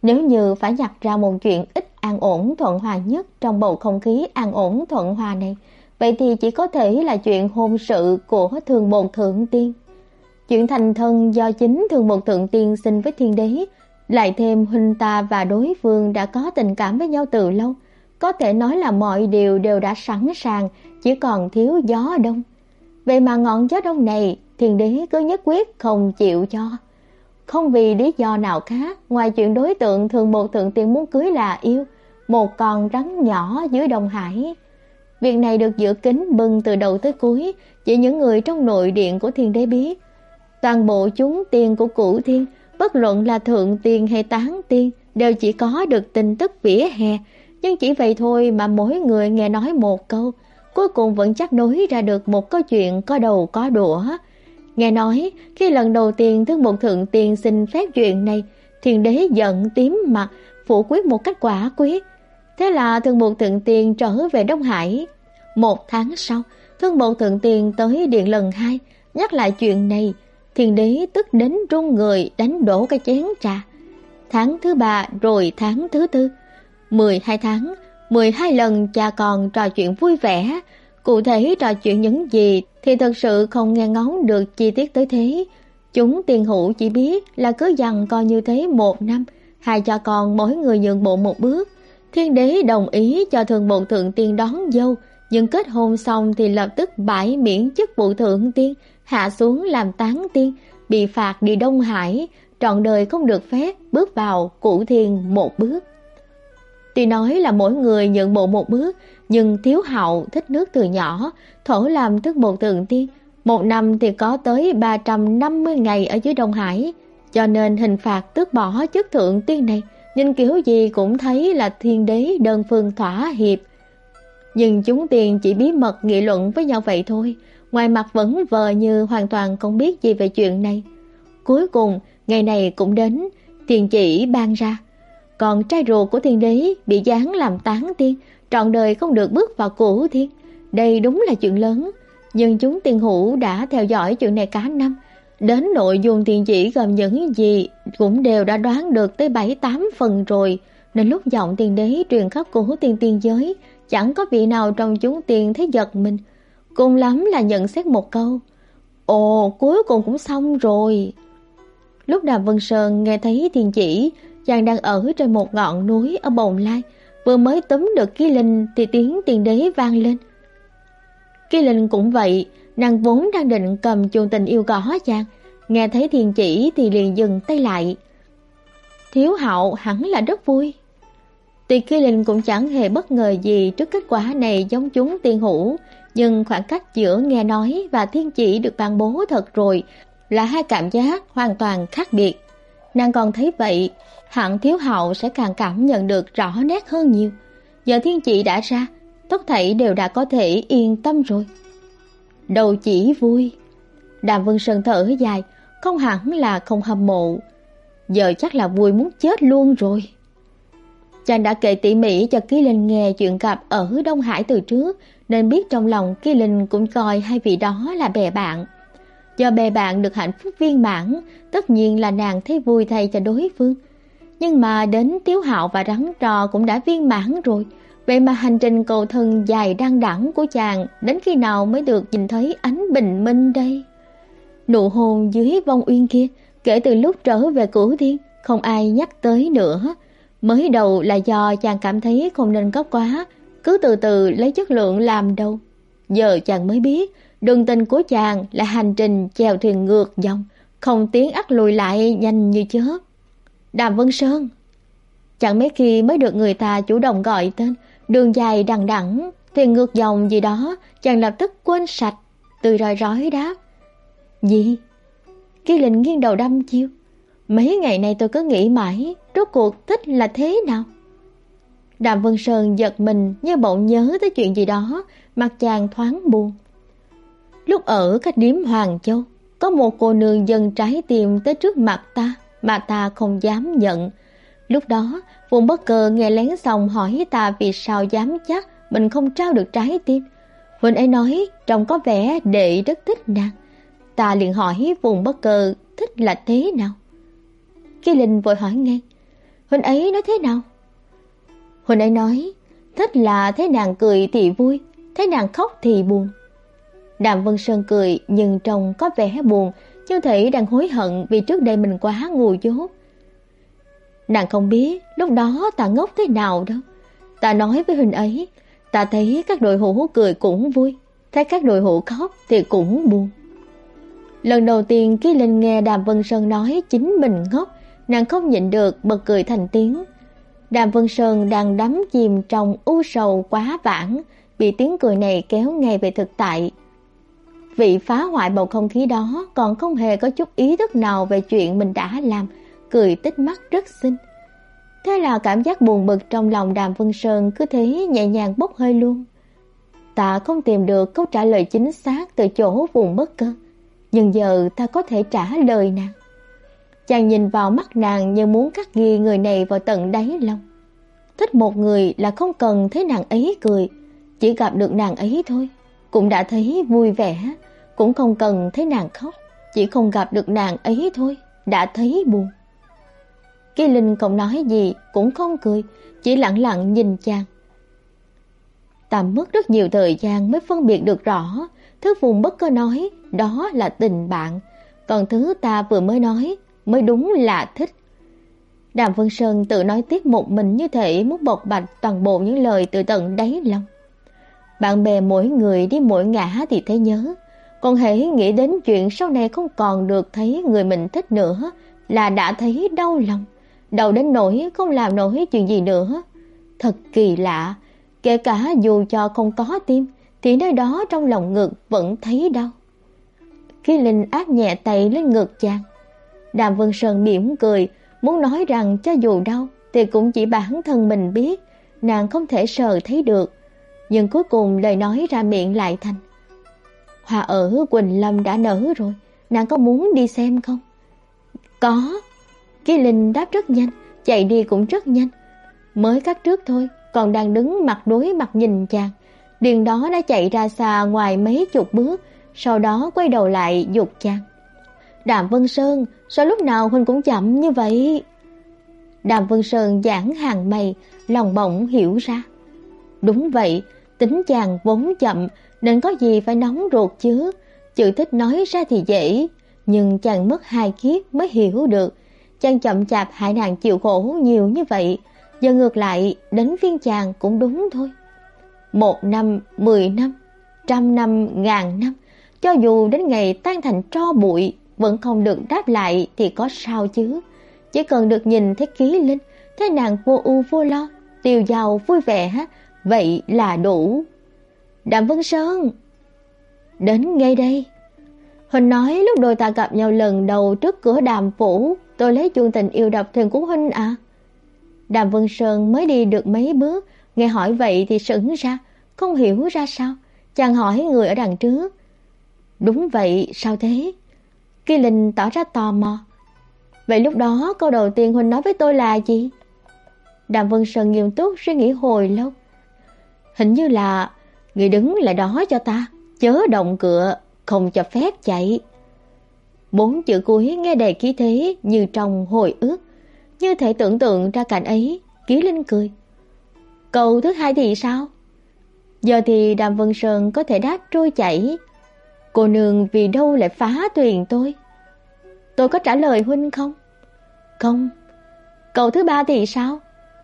Nếu như phải nhặt ra một chuyện ít an ổn thuận hòa nhất trong bầu không khí an ổn thuận hòa này, vậy thì chỉ có thể là chuyện hôn sự của Thường Bột Thượng Tiên. Chuyện thành thân do chính Thường Bột Thượng Tiên sinh với Thiên Đế, lại thêm huynh ta và đối phương đã có tình cảm với nhau từ lâu, có thể nói là mọi điều đều đã sẵn sàng, chỉ còn thiếu gió đông. Vậy mà ngọn gió đông này, Thiên Đế cứ nhất quyết không chịu cho. Không vì lý do nào khác ngoài chuyện đối tượng Thường Bột Thượng Tiên muốn cưới là yêu một con rắn nhỏ dưới Đông Hải. Việc này được giữ kín bưng từ đầu tới cuối, chỉ những người trong nội điện của Thiên Đế biết. Toàn bộ chúng tiên của Cửu Thiên, bất luận là thượng tiên hay tán tiên, đều chỉ có được tin tức vỉa hè, nhưng chỉ vậy thôi mà mỗi người nghe nói một câu, cuối cùng vẫn chắc nối ra được một câu chuyện có đầu có đũa. Nghe nói, khi lần đầu tiên Thương Bột Thượng Tiên xin phép chuyện này, Thiên Đế giận tím mặt, phủ quyết một cách quả quyết. Thế là Thương Bột Thượng Tiên trở về Đông Hải. Một tháng sau, Thương Bột Thượng Tiên tới điện lần hai, nhắc lại chuyện này. Thiên Đế tức đến run người, đánh đổ cái chén trà. Tháng thứ ba rồi tháng thứ tư, mười hai tháng, mười hai lần cha con trò chuyện vui vẻ. Cụ thể trò chuyện những gì thì thật sự không nghe ngóng được chi tiết tới thế. Chúng tiền hữu chỉ biết là cứ dằn coi như thế một năm, hai cha con mỗi người nhượng bộ một bước. Thiên Đế đồng ý cho Thường Bột Thượng Tiên đón dâu, nhưng kết hôn xong thì lập tức bãi miễn chức vụ Thượng Tiên, hạ xuống làm tán tiên, bị phạt đi Đông Hải, trọn đời không được phép bước vào Cửu Thiên một bước. Tuy nói là mỗi người nhượng bộ một bước, nhưng Thiếu Hạo thích nước từ nhỏ, thổ làm Thương Bột Thượng Tiên, một năm thì có tới ba trăm năm mươi ngày ở dưới Đông Hải, cho nên hình phạt tước bỏ chức Thượng Tiên này, nhìn kiểu gì cũng thấy là Thiên Đế đơn phương thỏa hiệp. Nhưng chúng tiên chỉ bí mật nghị luận với nhau vậy thôi, ngoài mặt vẫn vờ như hoàn toàn không biết gì về chuyện này. Cuối cùng, ngày này cũng đến, tiền chỉ ban ra. Còn trai ruột của Thiên Đế bị giáng làm tán tiên, trọn đời không được bước vào Cửu Thiên. Đây đúng là chuyện lớn, nhưng chúng tiên hữu đã theo dõi chuyện này cả năm. Đến nội dung tiền chỉ gồm những gì cũng đều đã đoán được tới bảy tám phần rồi, nên lúc giọng Thiên Đế truyền khắp Cửu Tiên tiên giới, chẳng có vị nào trong chúng tiên thấy giật mình. Cùng lắm là nhận xét một câu: ồ, cuối cùng cũng xong rồi. Lúc Đàm Vân Sơn nghe thấy thiên chỉ, chàng đang ở trên một ngọn núi ở Bồng Lai, vừa mới túm được Ký Linh thì tiếng Tiền Đế vang lên. Ký Linh cũng vậy, nàng vốn đang định cầm chuông tình yêu gõ chàng, nghe thấy thiên chỉ thì liền dừng tay lại. Thiếu Hạo hẳn là rất vui. Tuy Ký Linh cũng chẳng hề bất ngờ gì trước kết quả này giống chúng tiên hữu, nhưng khoảng cách giữa nghe nói và thiên chỉ được ban bố thật rồi là hai cảm giác hoàn toàn khác biệt. Nàng còn thấy vậy, hẳn Thiếu Hạo sẽ càng cảm nhận được rõ nét hơn nhiều. Giờ thiên chỉ đã ra, tất thảy đều đã có thể yên tâm rồi. Đầu chỉ vui. Đàm Vân Sơn thở dài, không hẳn là không hâm mộ. Giờ chắc là vui muốn chết luôn rồi. Chàng đã kể tỉ mỉ cho Ký Linh nghe chuyện gặp ở Đông Hải từ trước, nên biết trong lòng Ký Linh cũng coi hai vị đó là bè bạn. Do bè bạn được hạnh phúc viên mãn, tất nhiên là nàng thấy vui thay cho đối phương. Nhưng mà đến Tiếu Hạo và Rắn Trò cũng đã viên mãn rồi, vậy mà hành trình cầu thân dài đăng đẳng của chàng đến khi nào mới được nhìn thấy ánh bình minh đây? Nụ hôn dưới vong uyên kia, kể từ lúc trở về Cửu Thiên, không ai nhắc tới nữa. Mới đầu là do chàng cảm thấy không nên gấp quá, cứ từ từ lấy chất lượng làm đâu. Giờ chàng mới biết, đường tình của chàng là hành trình chèo thuyền ngược dòng, không tiến ắt lùi lại nhanh như chớp. Đàm Vân Sơn. Chẳng mấy khi mới được người ta chủ động gọi tên, đường dài đằng đẵng, thuyền ngược dòng gì đó, chàng lập tức quên sạch, từ roi rói đáp. Gì? Ký Linh nghiêng đầu đăm chiêu. Mấy ngày nay tôi cứ nghĩ mãi, rốt cuộc thích là thế nào? Đàm Vân Sơn giật mình như bỗng nhớ tới chuyện gì đó, mặt chàng thoáng buồn. Lúc ở khách điếm Hoàng Châu, có một cô nương dâng trái tim tới trước mặt ta, mà ta không dám nhận. Lúc đó, Vùng Bất Cơ nghe lén xong hỏi ta vì sao dám chắc mình không trao được trái tim. Huynh ấy nói trông có vẻ đệ rất thích nàng. Ta liền hỏi Vùng Bất Cơ thích là thế nào. Kỳ Linh vội hỏi ngay. Huynh ấy nói thế nào? Huynh ấy nói, thích là thấy nàng cười thì vui, thấy nàng khóc thì buồn. Đàm Vân Sơn cười nhưng trông có vẻ buồn, như thể đang hối hận vì trước đây mình quá ngu dốt. Nàng không biết lúc đó ta ngốc thế nào đâu. Ta nói với huynh ấy, ta thấy các đội hữu cười cũng vui, thấy các đội hữu khóc thì cũng buồn. Lần đầu tiên Ký Linh nghe Đàm Vân Sơn nói chính mình ngốc, nàng không nhịn được bật cười thành tiếng. Đàm Vân Sơn đang đắm chìm trong u sầu quá vãng, bị tiếng cười này kéo ngay về thực tại. Vị phá hoại bầu không khí đó còn không hề có chút ý thức nào về chuyện mình đã làm, cười tít mắt rất xinh. Thế là cảm giác buồn bực trong lòng Đàm Vân Sơn cứ thế nhẹ nhàng bốc hơi luôn. Ta không tìm được câu trả lời chính xác từ chỗ vùng bất cơ, nhưng giờ ta có thể trả lời nàng. Chàng nhìn vào mắt nàng như muốn khắc ghi người này vào tận đáy lòng. Thích một người là không cần thấy nàng ấy cười, chỉ gặp được nàng ấy thôi cũng đã thấy vui vẻ, cũng không cần thấy nàng khóc, chỉ không gặp được nàng ấy thôi đã thấy buồn. Kỳ Linh không nói gì, cũng không cười, chỉ lặng lặng nhìn chàng. Ta mất rất nhiều thời gian mới phân biệt được rõ, thứ vùng bất cơ nói đó là tình bạn, còn thứ ta vừa mới nói mới đúng là thích. Đàm Vân Sơn tự nói tiếp một mình như thể muốn bộc bạch toàn bộ những lời từ tận đáy lòng. Bạn bè mỗi người đi mỗi ngã thì thấy nhớ, còn hễ nghĩ đến chuyện sau này không còn được thấy người mình thích nữa là đã thấy đau lòng, đau đến nỗi không làm nổi chuyện gì nữa. Thật kỳ lạ, kể cả dù cho không có tim thì nơi đó trong lòng ngực vẫn thấy đau. Kỳ Linh áp nhẹ tay lên ngực chàng. Đàm Vân Sơn mỉm cười, muốn nói rằng cho dù đau thì cũng chỉ bản thân mình biết, nàng không thể sờ thấy được. Nhưng cuối cùng lời nói ra miệng lại thành: Hoa ở Quỳnh Lâm đã nở rồi, nàng có muốn đi xem không? Có. Kỳ Linh đáp rất nhanh, chạy đi cũng rất nhanh. Mới cắt trước thôi, còn đang đứng mặt đối mặt nhìn chàng, điền đó đã chạy ra xa ngoài mấy chục bước, sau đó quay đầu lại giục chàng: Đàm Vân Sơn, sao lúc nào huynh cũng chậm như vậy? Đàm Vân Sơn giãn hàng mày, lòng bỗng hiểu ra. Đúng vậy, tính chàng vốn chậm nên có gì phải nóng ruột chứ. Chữ thích nói ra thì dễ, nhưng chàng mất hai kiếp mới hiểu được. Chàng chậm chạp hại nàng chịu khổ nhiều như vậy, giờ ngược lại đến phiên chàng cũng đúng thôi. Một năm, mười năm, trăm năm, ngàn năm, cho dù đến ngày tan thành tro bụi vẫn không được đáp lại thì có sao chứ. Chỉ cần được nhìn thấy Ký Linh, thấy nàng vô ưu vô lo, tiêu dao vui vẻ, vậy là đủ. Đàm Vân Sơn, đến ngay đây. Huynh nói lúc đôi ta gặp nhau lần đầu trước cửa Đàm phủ, tôi lấy chuông tình yêu đập thuyền của huynh à? Đàm Vân Sơn mới đi được mấy bước, nghe hỏi vậy thì sững ra, không hiểu ra sao. Chàng hỏi người ở đằng trước: Đúng vậy, sao thế? Kỳ Linh tỏ ra tò mò. Vậy lúc đó câu đầu tiên huynh nói với tôi là gì? Đàm Vân Sơn nghiêm túc suy nghĩ hồi lâu. Hình như là: Người đứng lại đó cho ta, chớ động cựa, không cho phép chạy. Bốn chữ cuối nghe đầy khí thế như trong hồi ức, như thể tưởng tượng ra cảnh ấy. Ký Linh cười. Câu thứ hai thì sao? Giờ thì Đàm Vân Sơn có thể đáp trôi chảy. Cô nương vì đâu lại phá thuyền tôi? Tôi có trả lời huynh không? Không. Câu thứ ba thì sao?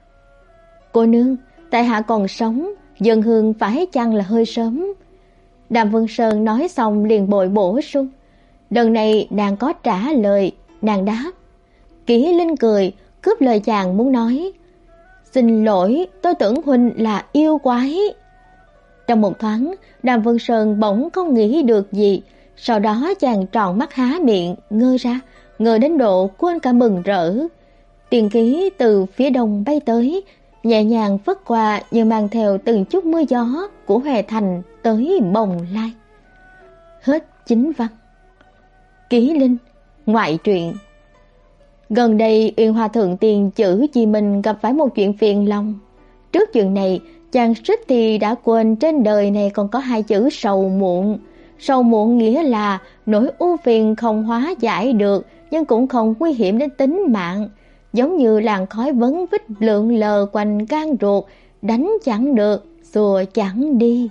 Cô nương, tại hạ còn sống, dân hương phải chăng là hơi sớm? Đàm Vân Sơn nói xong liền bội bổ sung. Lần này nàng có trả lời, nàng đáp. Ký Linh cười, cướp lời chàng muốn nói. Xin lỗi, tôi tưởng huynh là yêu quái. Trong một thoáng, Đàm Vân Sơn bỗng không nghĩ được gì, sau đó chàng tròn mắt há miệng, ngơ ra, ngơ đến độ quên cả mừng rỡ. Tiền Ký từ phía đông bay tới, nhẹ nhàng phất qua như mang theo từng chút mưa gió của Hoè Thành tới Bồng Lai. Hết chính văn. Ký Linh, ngoại truyện. Gần đây Uyên Hoa Thượng Tiền chữ Chi Minh gặp phải một chuyện phiền lòng. Trước chuyện này, chàng suýt thì đã quên trên đời này còn có hai chữ sầu muộn. Sầu muộn nghĩa là nỗi ưu phiền không hóa giải được, nhưng cũng không nguy hiểm đến tính mạng. giống như làn khói vấn vít lượn lờ quanh gan ruột, đánh chẳng được, xua chẳng đi.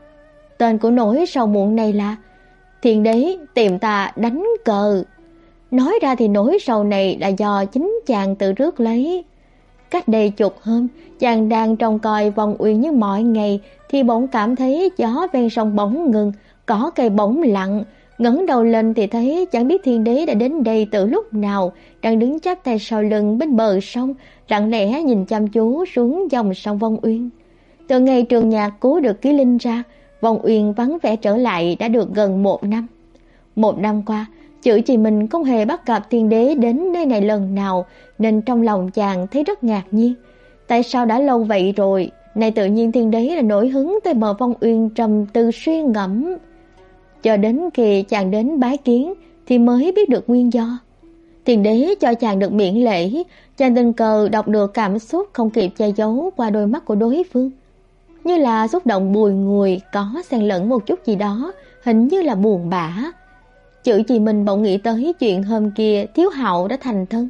Tên của nỗi sầu muộn này là Thiên Đế tìm ta đánh cờ. Nói ra thì nỗi sầu này là do chính chàng tự rước lấy. Cách đây chục hôm, chàng đang trông coi vòng uyên như mọi ngày thì bỗng cảm thấy gió ven sông bỗng ngừng, cỏ cây bỗng lặng. Ngẩng đầu lên thì thấy chẳng biết Thiên Đế đã đến đây từ lúc nào, đang đứng chắp tay sau lưng bên bờ sông, lặng lẽ nhìn chăm chú xuống dòng sông Vong Uyên. Từ ngày trường nhạc cứu được Ký Linh ra, Vong Uyên vắng vẻ trở lại đã được gần một năm. Một năm qua, Chữ Trì Minh không hề bắt gặp Thiên Đế đến nơi này lần nào, nên trong lòng chàng thấy rất ngạc nhiên. Tại sao đã lâu vậy rồi, nay tự nhiên Thiên Đế là nổi hứng tới bờ Vong Uyên trầm tư suy ngẫm. Cho đến khi chàng đến bái kiến thì mới biết được nguyên do. Thiên Đế cho chàng được miễn lễ, chàng tình cờ đọc được cảm xúc không kịp che giấu qua đôi mắt của đối phương. Như là xúc động bùi ngùi, có xen lẫn một chút gì đó, hình như là buồn bã. Chữ Trì Minh bỗng nghĩ tới chuyện hôm kia Thiếu Hạo đã thành thân.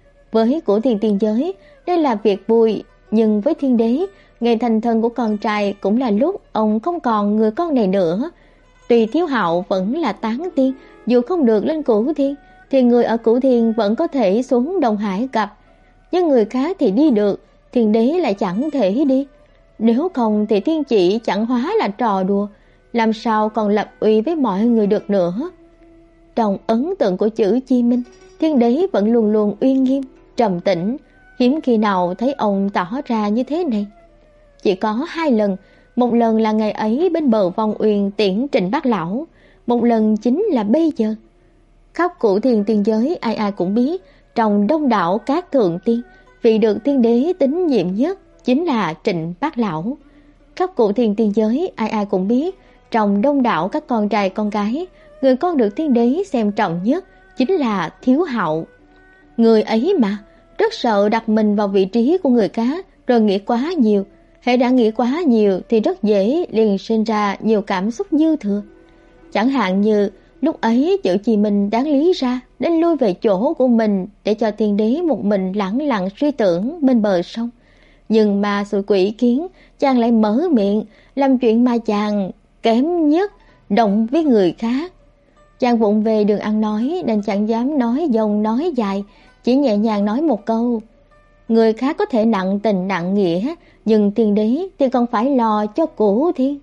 Với của Thiên Tiên Giới, đây là việc vui, nhưng với Thiên Đế, ngày thành thân của con trai cũng là lúc ông không còn người con này nữa. Tuy Thiếu Hạo vẫn là tán tiên, dù không được lên Cửu Thiên, thì người ở Cửu Thiên vẫn có thể xuống Đông Hải gặp. Nhưng người khác thì đi được, Thiên Đế lại chẳng thể đi. Nếu không thì thiên chỉ chẳng hóa là trò đùa, làm sao còn lập uy với mọi người được nữa. Trong ấn tượng của Chữ Chi Minh, Thiên Đế vẫn luôn luôn uy nghiêm, trầm tĩnh, hiếm khi nào thấy ông tỏ ra như thế này. Chỉ có hai lần, một lần là ngày ấy bên bờ Vong Uyên tiễn Trịnh Bác Lão, một lần chính là bây giờ. Khắp Cửu Thiên Tiên Giới ai ai cũng biết, trong đông đảo các thượng tiên, vị được Thiên Đế tín nhiệm nhất chính là Trịnh Bác Lão. Khắp Cửu Thiên Tiên Giới ai ai cũng biết, trong đông đảo các con trai con gái, người con được Thiên Đế xem trọng nhất chính là Thiếu Hạo. Người ấy mà, rất sợ đặt mình vào vị trí của người khác rồi nghĩ quá nhiều. Hễ đã nghĩ quá nhiều thì rất dễ liền sinh ra nhiều cảm xúc dư thừa. Chẳng hạn như lúc ấy Chữ Trì Minh đáng lý ra đến lui về chỗ của mình để cho Thiên Đế một mình lẳng lặng suy tưởng bên bờ sông. Nhưng mà sự quỷ kiến, chàng lại mở miệng làm chuyện mà chàng kém nhất, động với người khác. Chàng vụng về đường ăn nói nên chẳng dám nói dông nói dài, chỉ nhẹ nhàng nói một câu: người khác có thể nặng tình nặng nghĩa, nhưng Thiên Đế thì còn phải lo cho Cửu Thiên.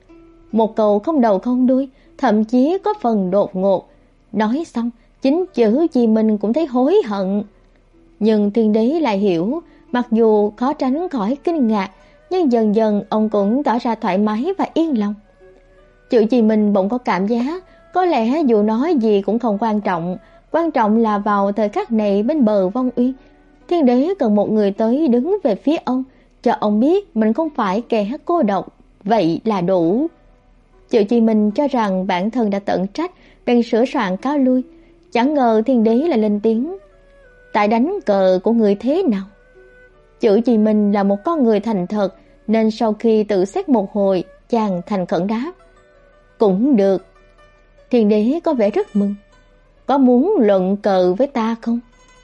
Một câu không đầu không đuôi, thậm chí có phần đột ngột. Nói xong, chính Chữ Chi Minh cũng thấy hối hận. Nhưng Thiên Đế lại hiểu, mặc dù khó tránh khỏi kinh ngạc, nhưng dần dần ông cũng tỏ ra thoải mái và yên lòng. Chữ Chi Minh bỗng có cảm giác, có lẽ dù nói gì cũng không quan trọng, quan trọng là vào thời khắc này bên bờ Vong Uyên, Thiên Đế cần một người tới đứng về phía ông, cho ông biết mình không phải kẻ cô độc, vậy là đủ. Chữ Chi Minh cho rằng bản thân đã tận trách, bèn sửa soạn cáo lui. Chẳng ngờ Thiên Đế lại lên tiếng: tại đánh cờ của người thế nào? Chữ Chi Minh là một con người thành thật, nên sau khi tự xét một hồi, chàng thành khẩn đáp: cũng được. Thiên Đế có vẻ rất mừng. Có muốn luận cờ với ta không?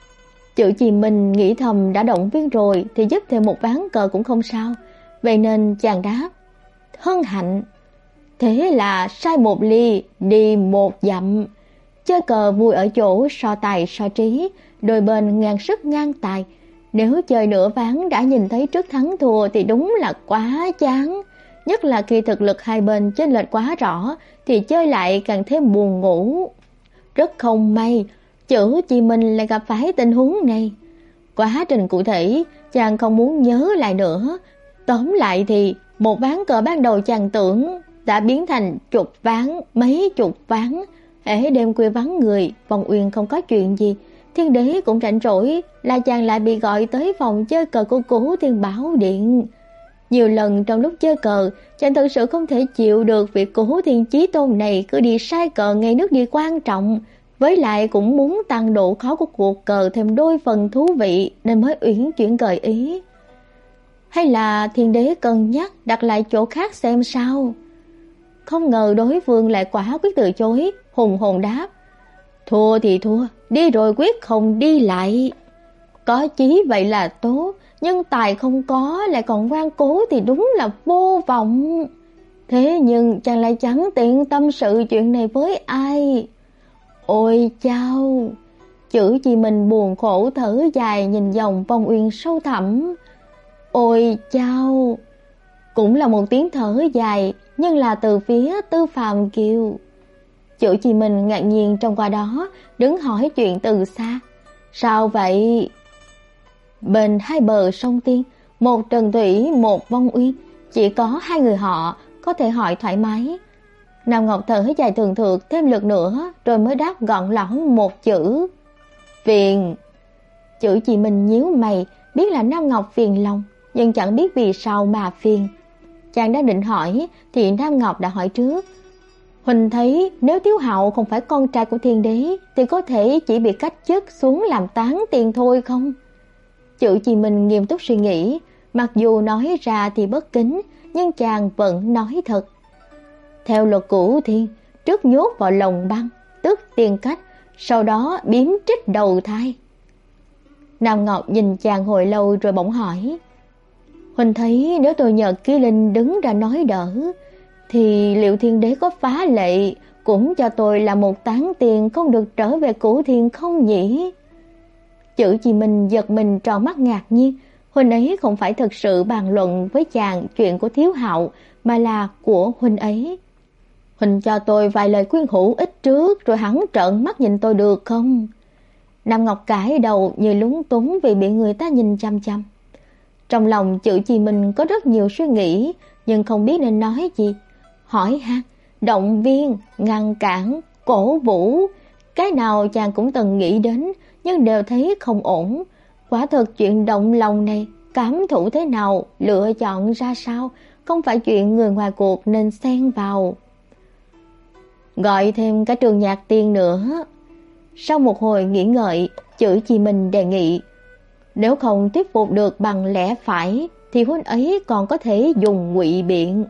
Chữ Chi Minh nghĩ thầm đã động viên rồi thì giúp thêm một ván cờ cũng không sao, vậy nên chàng đáp: hân hạnh. Thế là sai một ly, đi một dặm. Chơi cờ vui ở chỗ so tài so trí, đôi bên ngang sức ngang tài. Nếu chơi nửa ván đã nhìn thấy trước thắng thua thì đúng là quá chán. Nhất là khi thực lực hai bên chênh lệch quá rõ thì chơi lại càng thêm buồn ngủ. Rất không may, Chữ Chi Minh lại gặp phải tình huống này. Quá trình cụ thể chàng không muốn nhớ lại nữa. Tóm lại thì một ván cờ ban đầu chàng tưởng đã biến thành chục ván, mấy chục ván. Hễ đêm khuya vắng người, Vong Uyên không có chuyện gì, Thiên Đế cũng rảnh rỗi, là chàng lại bị gọi tới phòng chơi cờ của Cửu Thiên Bảo Điện. Nhiều lần trong lúc chơi cờ, chàng thực sự không thể chịu được việc Cửu Thiên Chí Tôn này cứ đi sai cờ ngay nước đi quan trọng, với lại cũng muốn tăng độ khó của cuộc cờ thêm đôi phần thú vị nên mới uyển chuyển gợi ý. Hay là Thiên Đế cân nhắc đặt lại chỗ khác xem sao? Không ngờ đối phương lại quả quyết từ chối, hùng hồn đáp: thua thì thua, đi rồi quyết không đi lại. Có chí vậy là tốt, nhưng tài không có lại còn ngoan cố thì đúng là vô vọng. Thế nhưng chàng lại chẳng tiện tâm sự chuyện này với ai. Ôi chao! Chữ Chi Minh buồn khổ thở dài nhìn dòng vong uyên sâu thẳm. Ôi chao! Cũng là một tiếng thở dài, nhưng là từ phía Tư Phàm kêu. Chữ Chi Minh ngạc nhiên trông qua đó, đứng hỏi chuyện từ xa. Sao vậy? Bên hai bờ sông Tiên, một Trần Thủy, một Vong Uyên, chỉ có hai người họ có thể hỏi thoải mái. Nam Ngọc thở dài thường thượt thêm lượt nữa, rồi mới đáp gọn lỏng một chữ: phiền. Chữ Chi Minh nhíu mày, biết là Nam Ngọc phiền lòng, nhưng chẳng biết vì sao mà phiền. Chàng đã định hỏi thì Nam Ngọc đã hỏi trước. Huỳnh thấy nếu Tiếu Hạo không phải con trai của Thiên Đế thì có thể chỉ bị cách chức xuống làm tán tiền thôi không? Chữ Chi Minh nghiêm túc suy nghĩ, mặc dù nói ra thì bất kính, nhưng chàng vẫn nói thật. Theo luật cửu thiên, trước nhốt vào lồng băng, tức tiên cách, sau đó biếm trích đầu thai. Nam Ngọc nhìn chàng hồi lâu rồi bỗng hỏi: Huỳnh thấy nếu tôi nhờ Ký Linh đứng ra nói đỡ, thì liệu Thiên Đế có phá lệ cũng cho tôi là một tán tiền không được trở về cửu thiên không nhỉ? Chữ Chi Minh giật mình tròn mắt ngạc nhiên. Huynh ấy không phải thực sự bàn luận với chàng chuyện của Thiếu Hạo, mà là của huynh ấy. Huynh cho tôi vài lời khuyên hữu ích trước, rồi hắn trợn mắt nhìn tôi được không? Nam Ngọc cãi đầu như lúng túng vì bị người ta nhìn chăm chăm. Trong lòng Chữ Chi Minh có rất nhiều suy nghĩ, nhưng không biết nên nói gì. Hỏi han, động viên, ngăn cản, cổ vũ, cái nào chàng cũng từng nghĩ đến, nhưng đều thấy không ổn. Quả thực chuyện động lòng này, cảm thụ thế nào, lựa chọn ra sao, không phải chuyện người ngoài cuộc nên xen vào. Gọi thêm cả Trường Nhạc Tiên nữa. Sau một hồi nghĩ ngợi, Chữ Chi Minh đề nghị, nếu không thuyết phục được bằng lẽ phải, thì huynh ấy còn có thể dùng ngụy biện.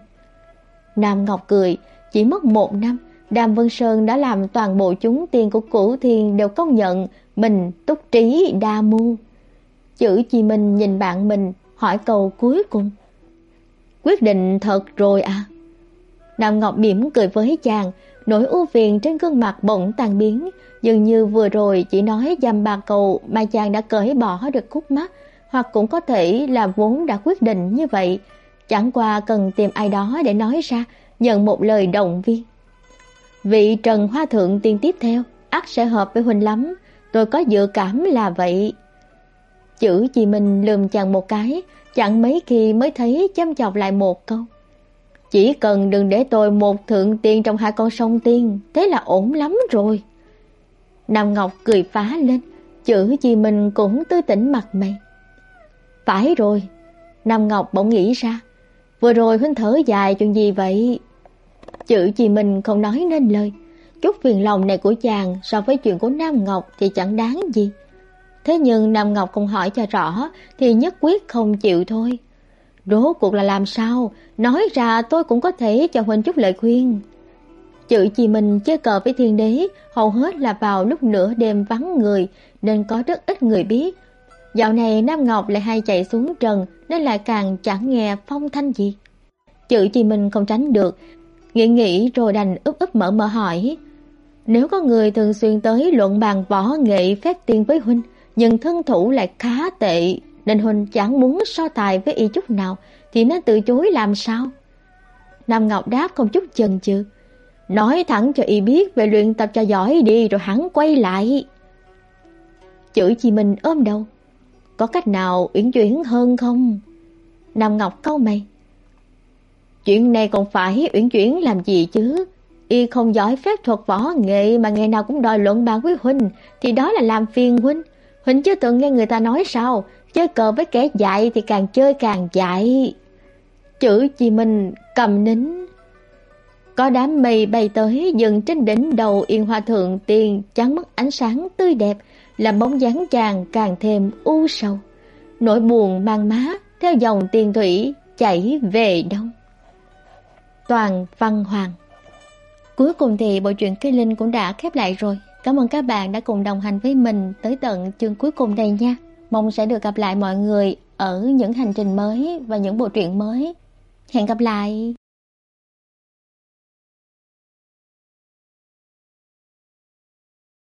Nam Ngọc cười, chỉ mất một năm, Đàm Vân Sơn đã làm toàn bộ chúng tiên của Cửu Thiên đều công nhận mình túc trí đa mưu. Chữ Chi Minh nhìn bạn mình, hỏi câu cuối cùng. Quyết định thật rồi à? Nam Ngọc mỉm cười với chàng, nỗi ưu phiền trên gương mặt bỗng tan biến, dường như vừa rồi chỉ nói dăm ba câu mà chàng đã cởi bỏ được khúc mắc, hoặc cũng có thể là vốn đã quyết định như vậy, chẳng qua cần tìm ai đó để nói ra, nhận một lời động viên. Vị Trần Hoa Thượng tiên tiếp theo, ắt sẽ hợp với huynh lắm, tôi có dự cảm là vậy. Chữ Chi Minh lườm chàng một cái, chẳng mấy khi mới thấy chăm chọc lại một câu. Chỉ cần đừng để tôi một thượng tiên trong hai con sông tiên, thế là ổn lắm rồi. Nam Ngọc cười phá lên, Chữ Chi Minh cũng tươi tỉnh mặt mày. Phải rồi, Nam Ngọc bỗng nghĩ ra, vừa rồi huynh thở dài chuyện gì vậy? Chữ Chi Minh không nói nên lời, chút phiền lòng này của chàng so với chuyện của Nam Ngọc thì chẳng đáng gì. Thế nhưng Nam Ngọc không hỏi cho rõ thì nhất quyết không chịu thôi. Rốt cuộc là làm sao? Nói ra tôi cũng có thể cho huynh chút lời khuyên. Chữ Chi Minh chơi cờ với Thiên Đế hầu hết là vào lúc nửa đêm vắng người, nên có rất ít người biết. Dạo này Nam Ngọc lại hay chạy xuống trần, nên lại càng chẳng nghe phong thanh gì. Chữ Chi Minh không tránh được, nghĩ nghĩ rồi đành úp úp mở mở hỏi. Nếu có người thường xuyên tới luận bàn võ nghệ phép tiên với huynh, nhưng thân thủ lại khá tệ, nên huynh chẳng muốn so tài với y chút nào, thì nên từ chối làm sao? Nam Ngọc đáp không chút chần chừ. Nói thẳng cho y biết về luyện tập cho giỏi đi, rồi hắn quay lại. Chữ Chi Minh ôm đầu. Có cách nào uyển chuyển hơn không? Nam Ngọc cau mày. Chuyện này còn phải uyển chuyển làm gì chứ? Y không giỏi phép thuật võ nghệ mà ngày nào cũng đòi luận bàn với huynh, thì đó là làm phiền huynh. Huynh chưa từng nghe người ta nói sao, chơi cờ với kẻ dại thì càng chơi càng dại. Chữ Chi Minh cầm nín. Có đám mây bay tới dừng trên đỉnh đầu Yên Hoa Thượng Tiên, chắn mất ánh sáng tươi đẹp, làm bóng dáng chàng càng thêm u sầu. Nỗi buồn mang má theo dòng tiền thủy chảy về đông. Toàn Văn Hoàng. Cuối cùng thì bộ truyện Cây Linh cũng đã khép lại rồi. Cảm ơn các bạn đã cùng đồng hành với mình tới tận chương cuối cùng đây nha. Mong sẽ được gặp lại mọi người ở những hành trình mới và những bộ truyện mới. Hẹn gặp lại.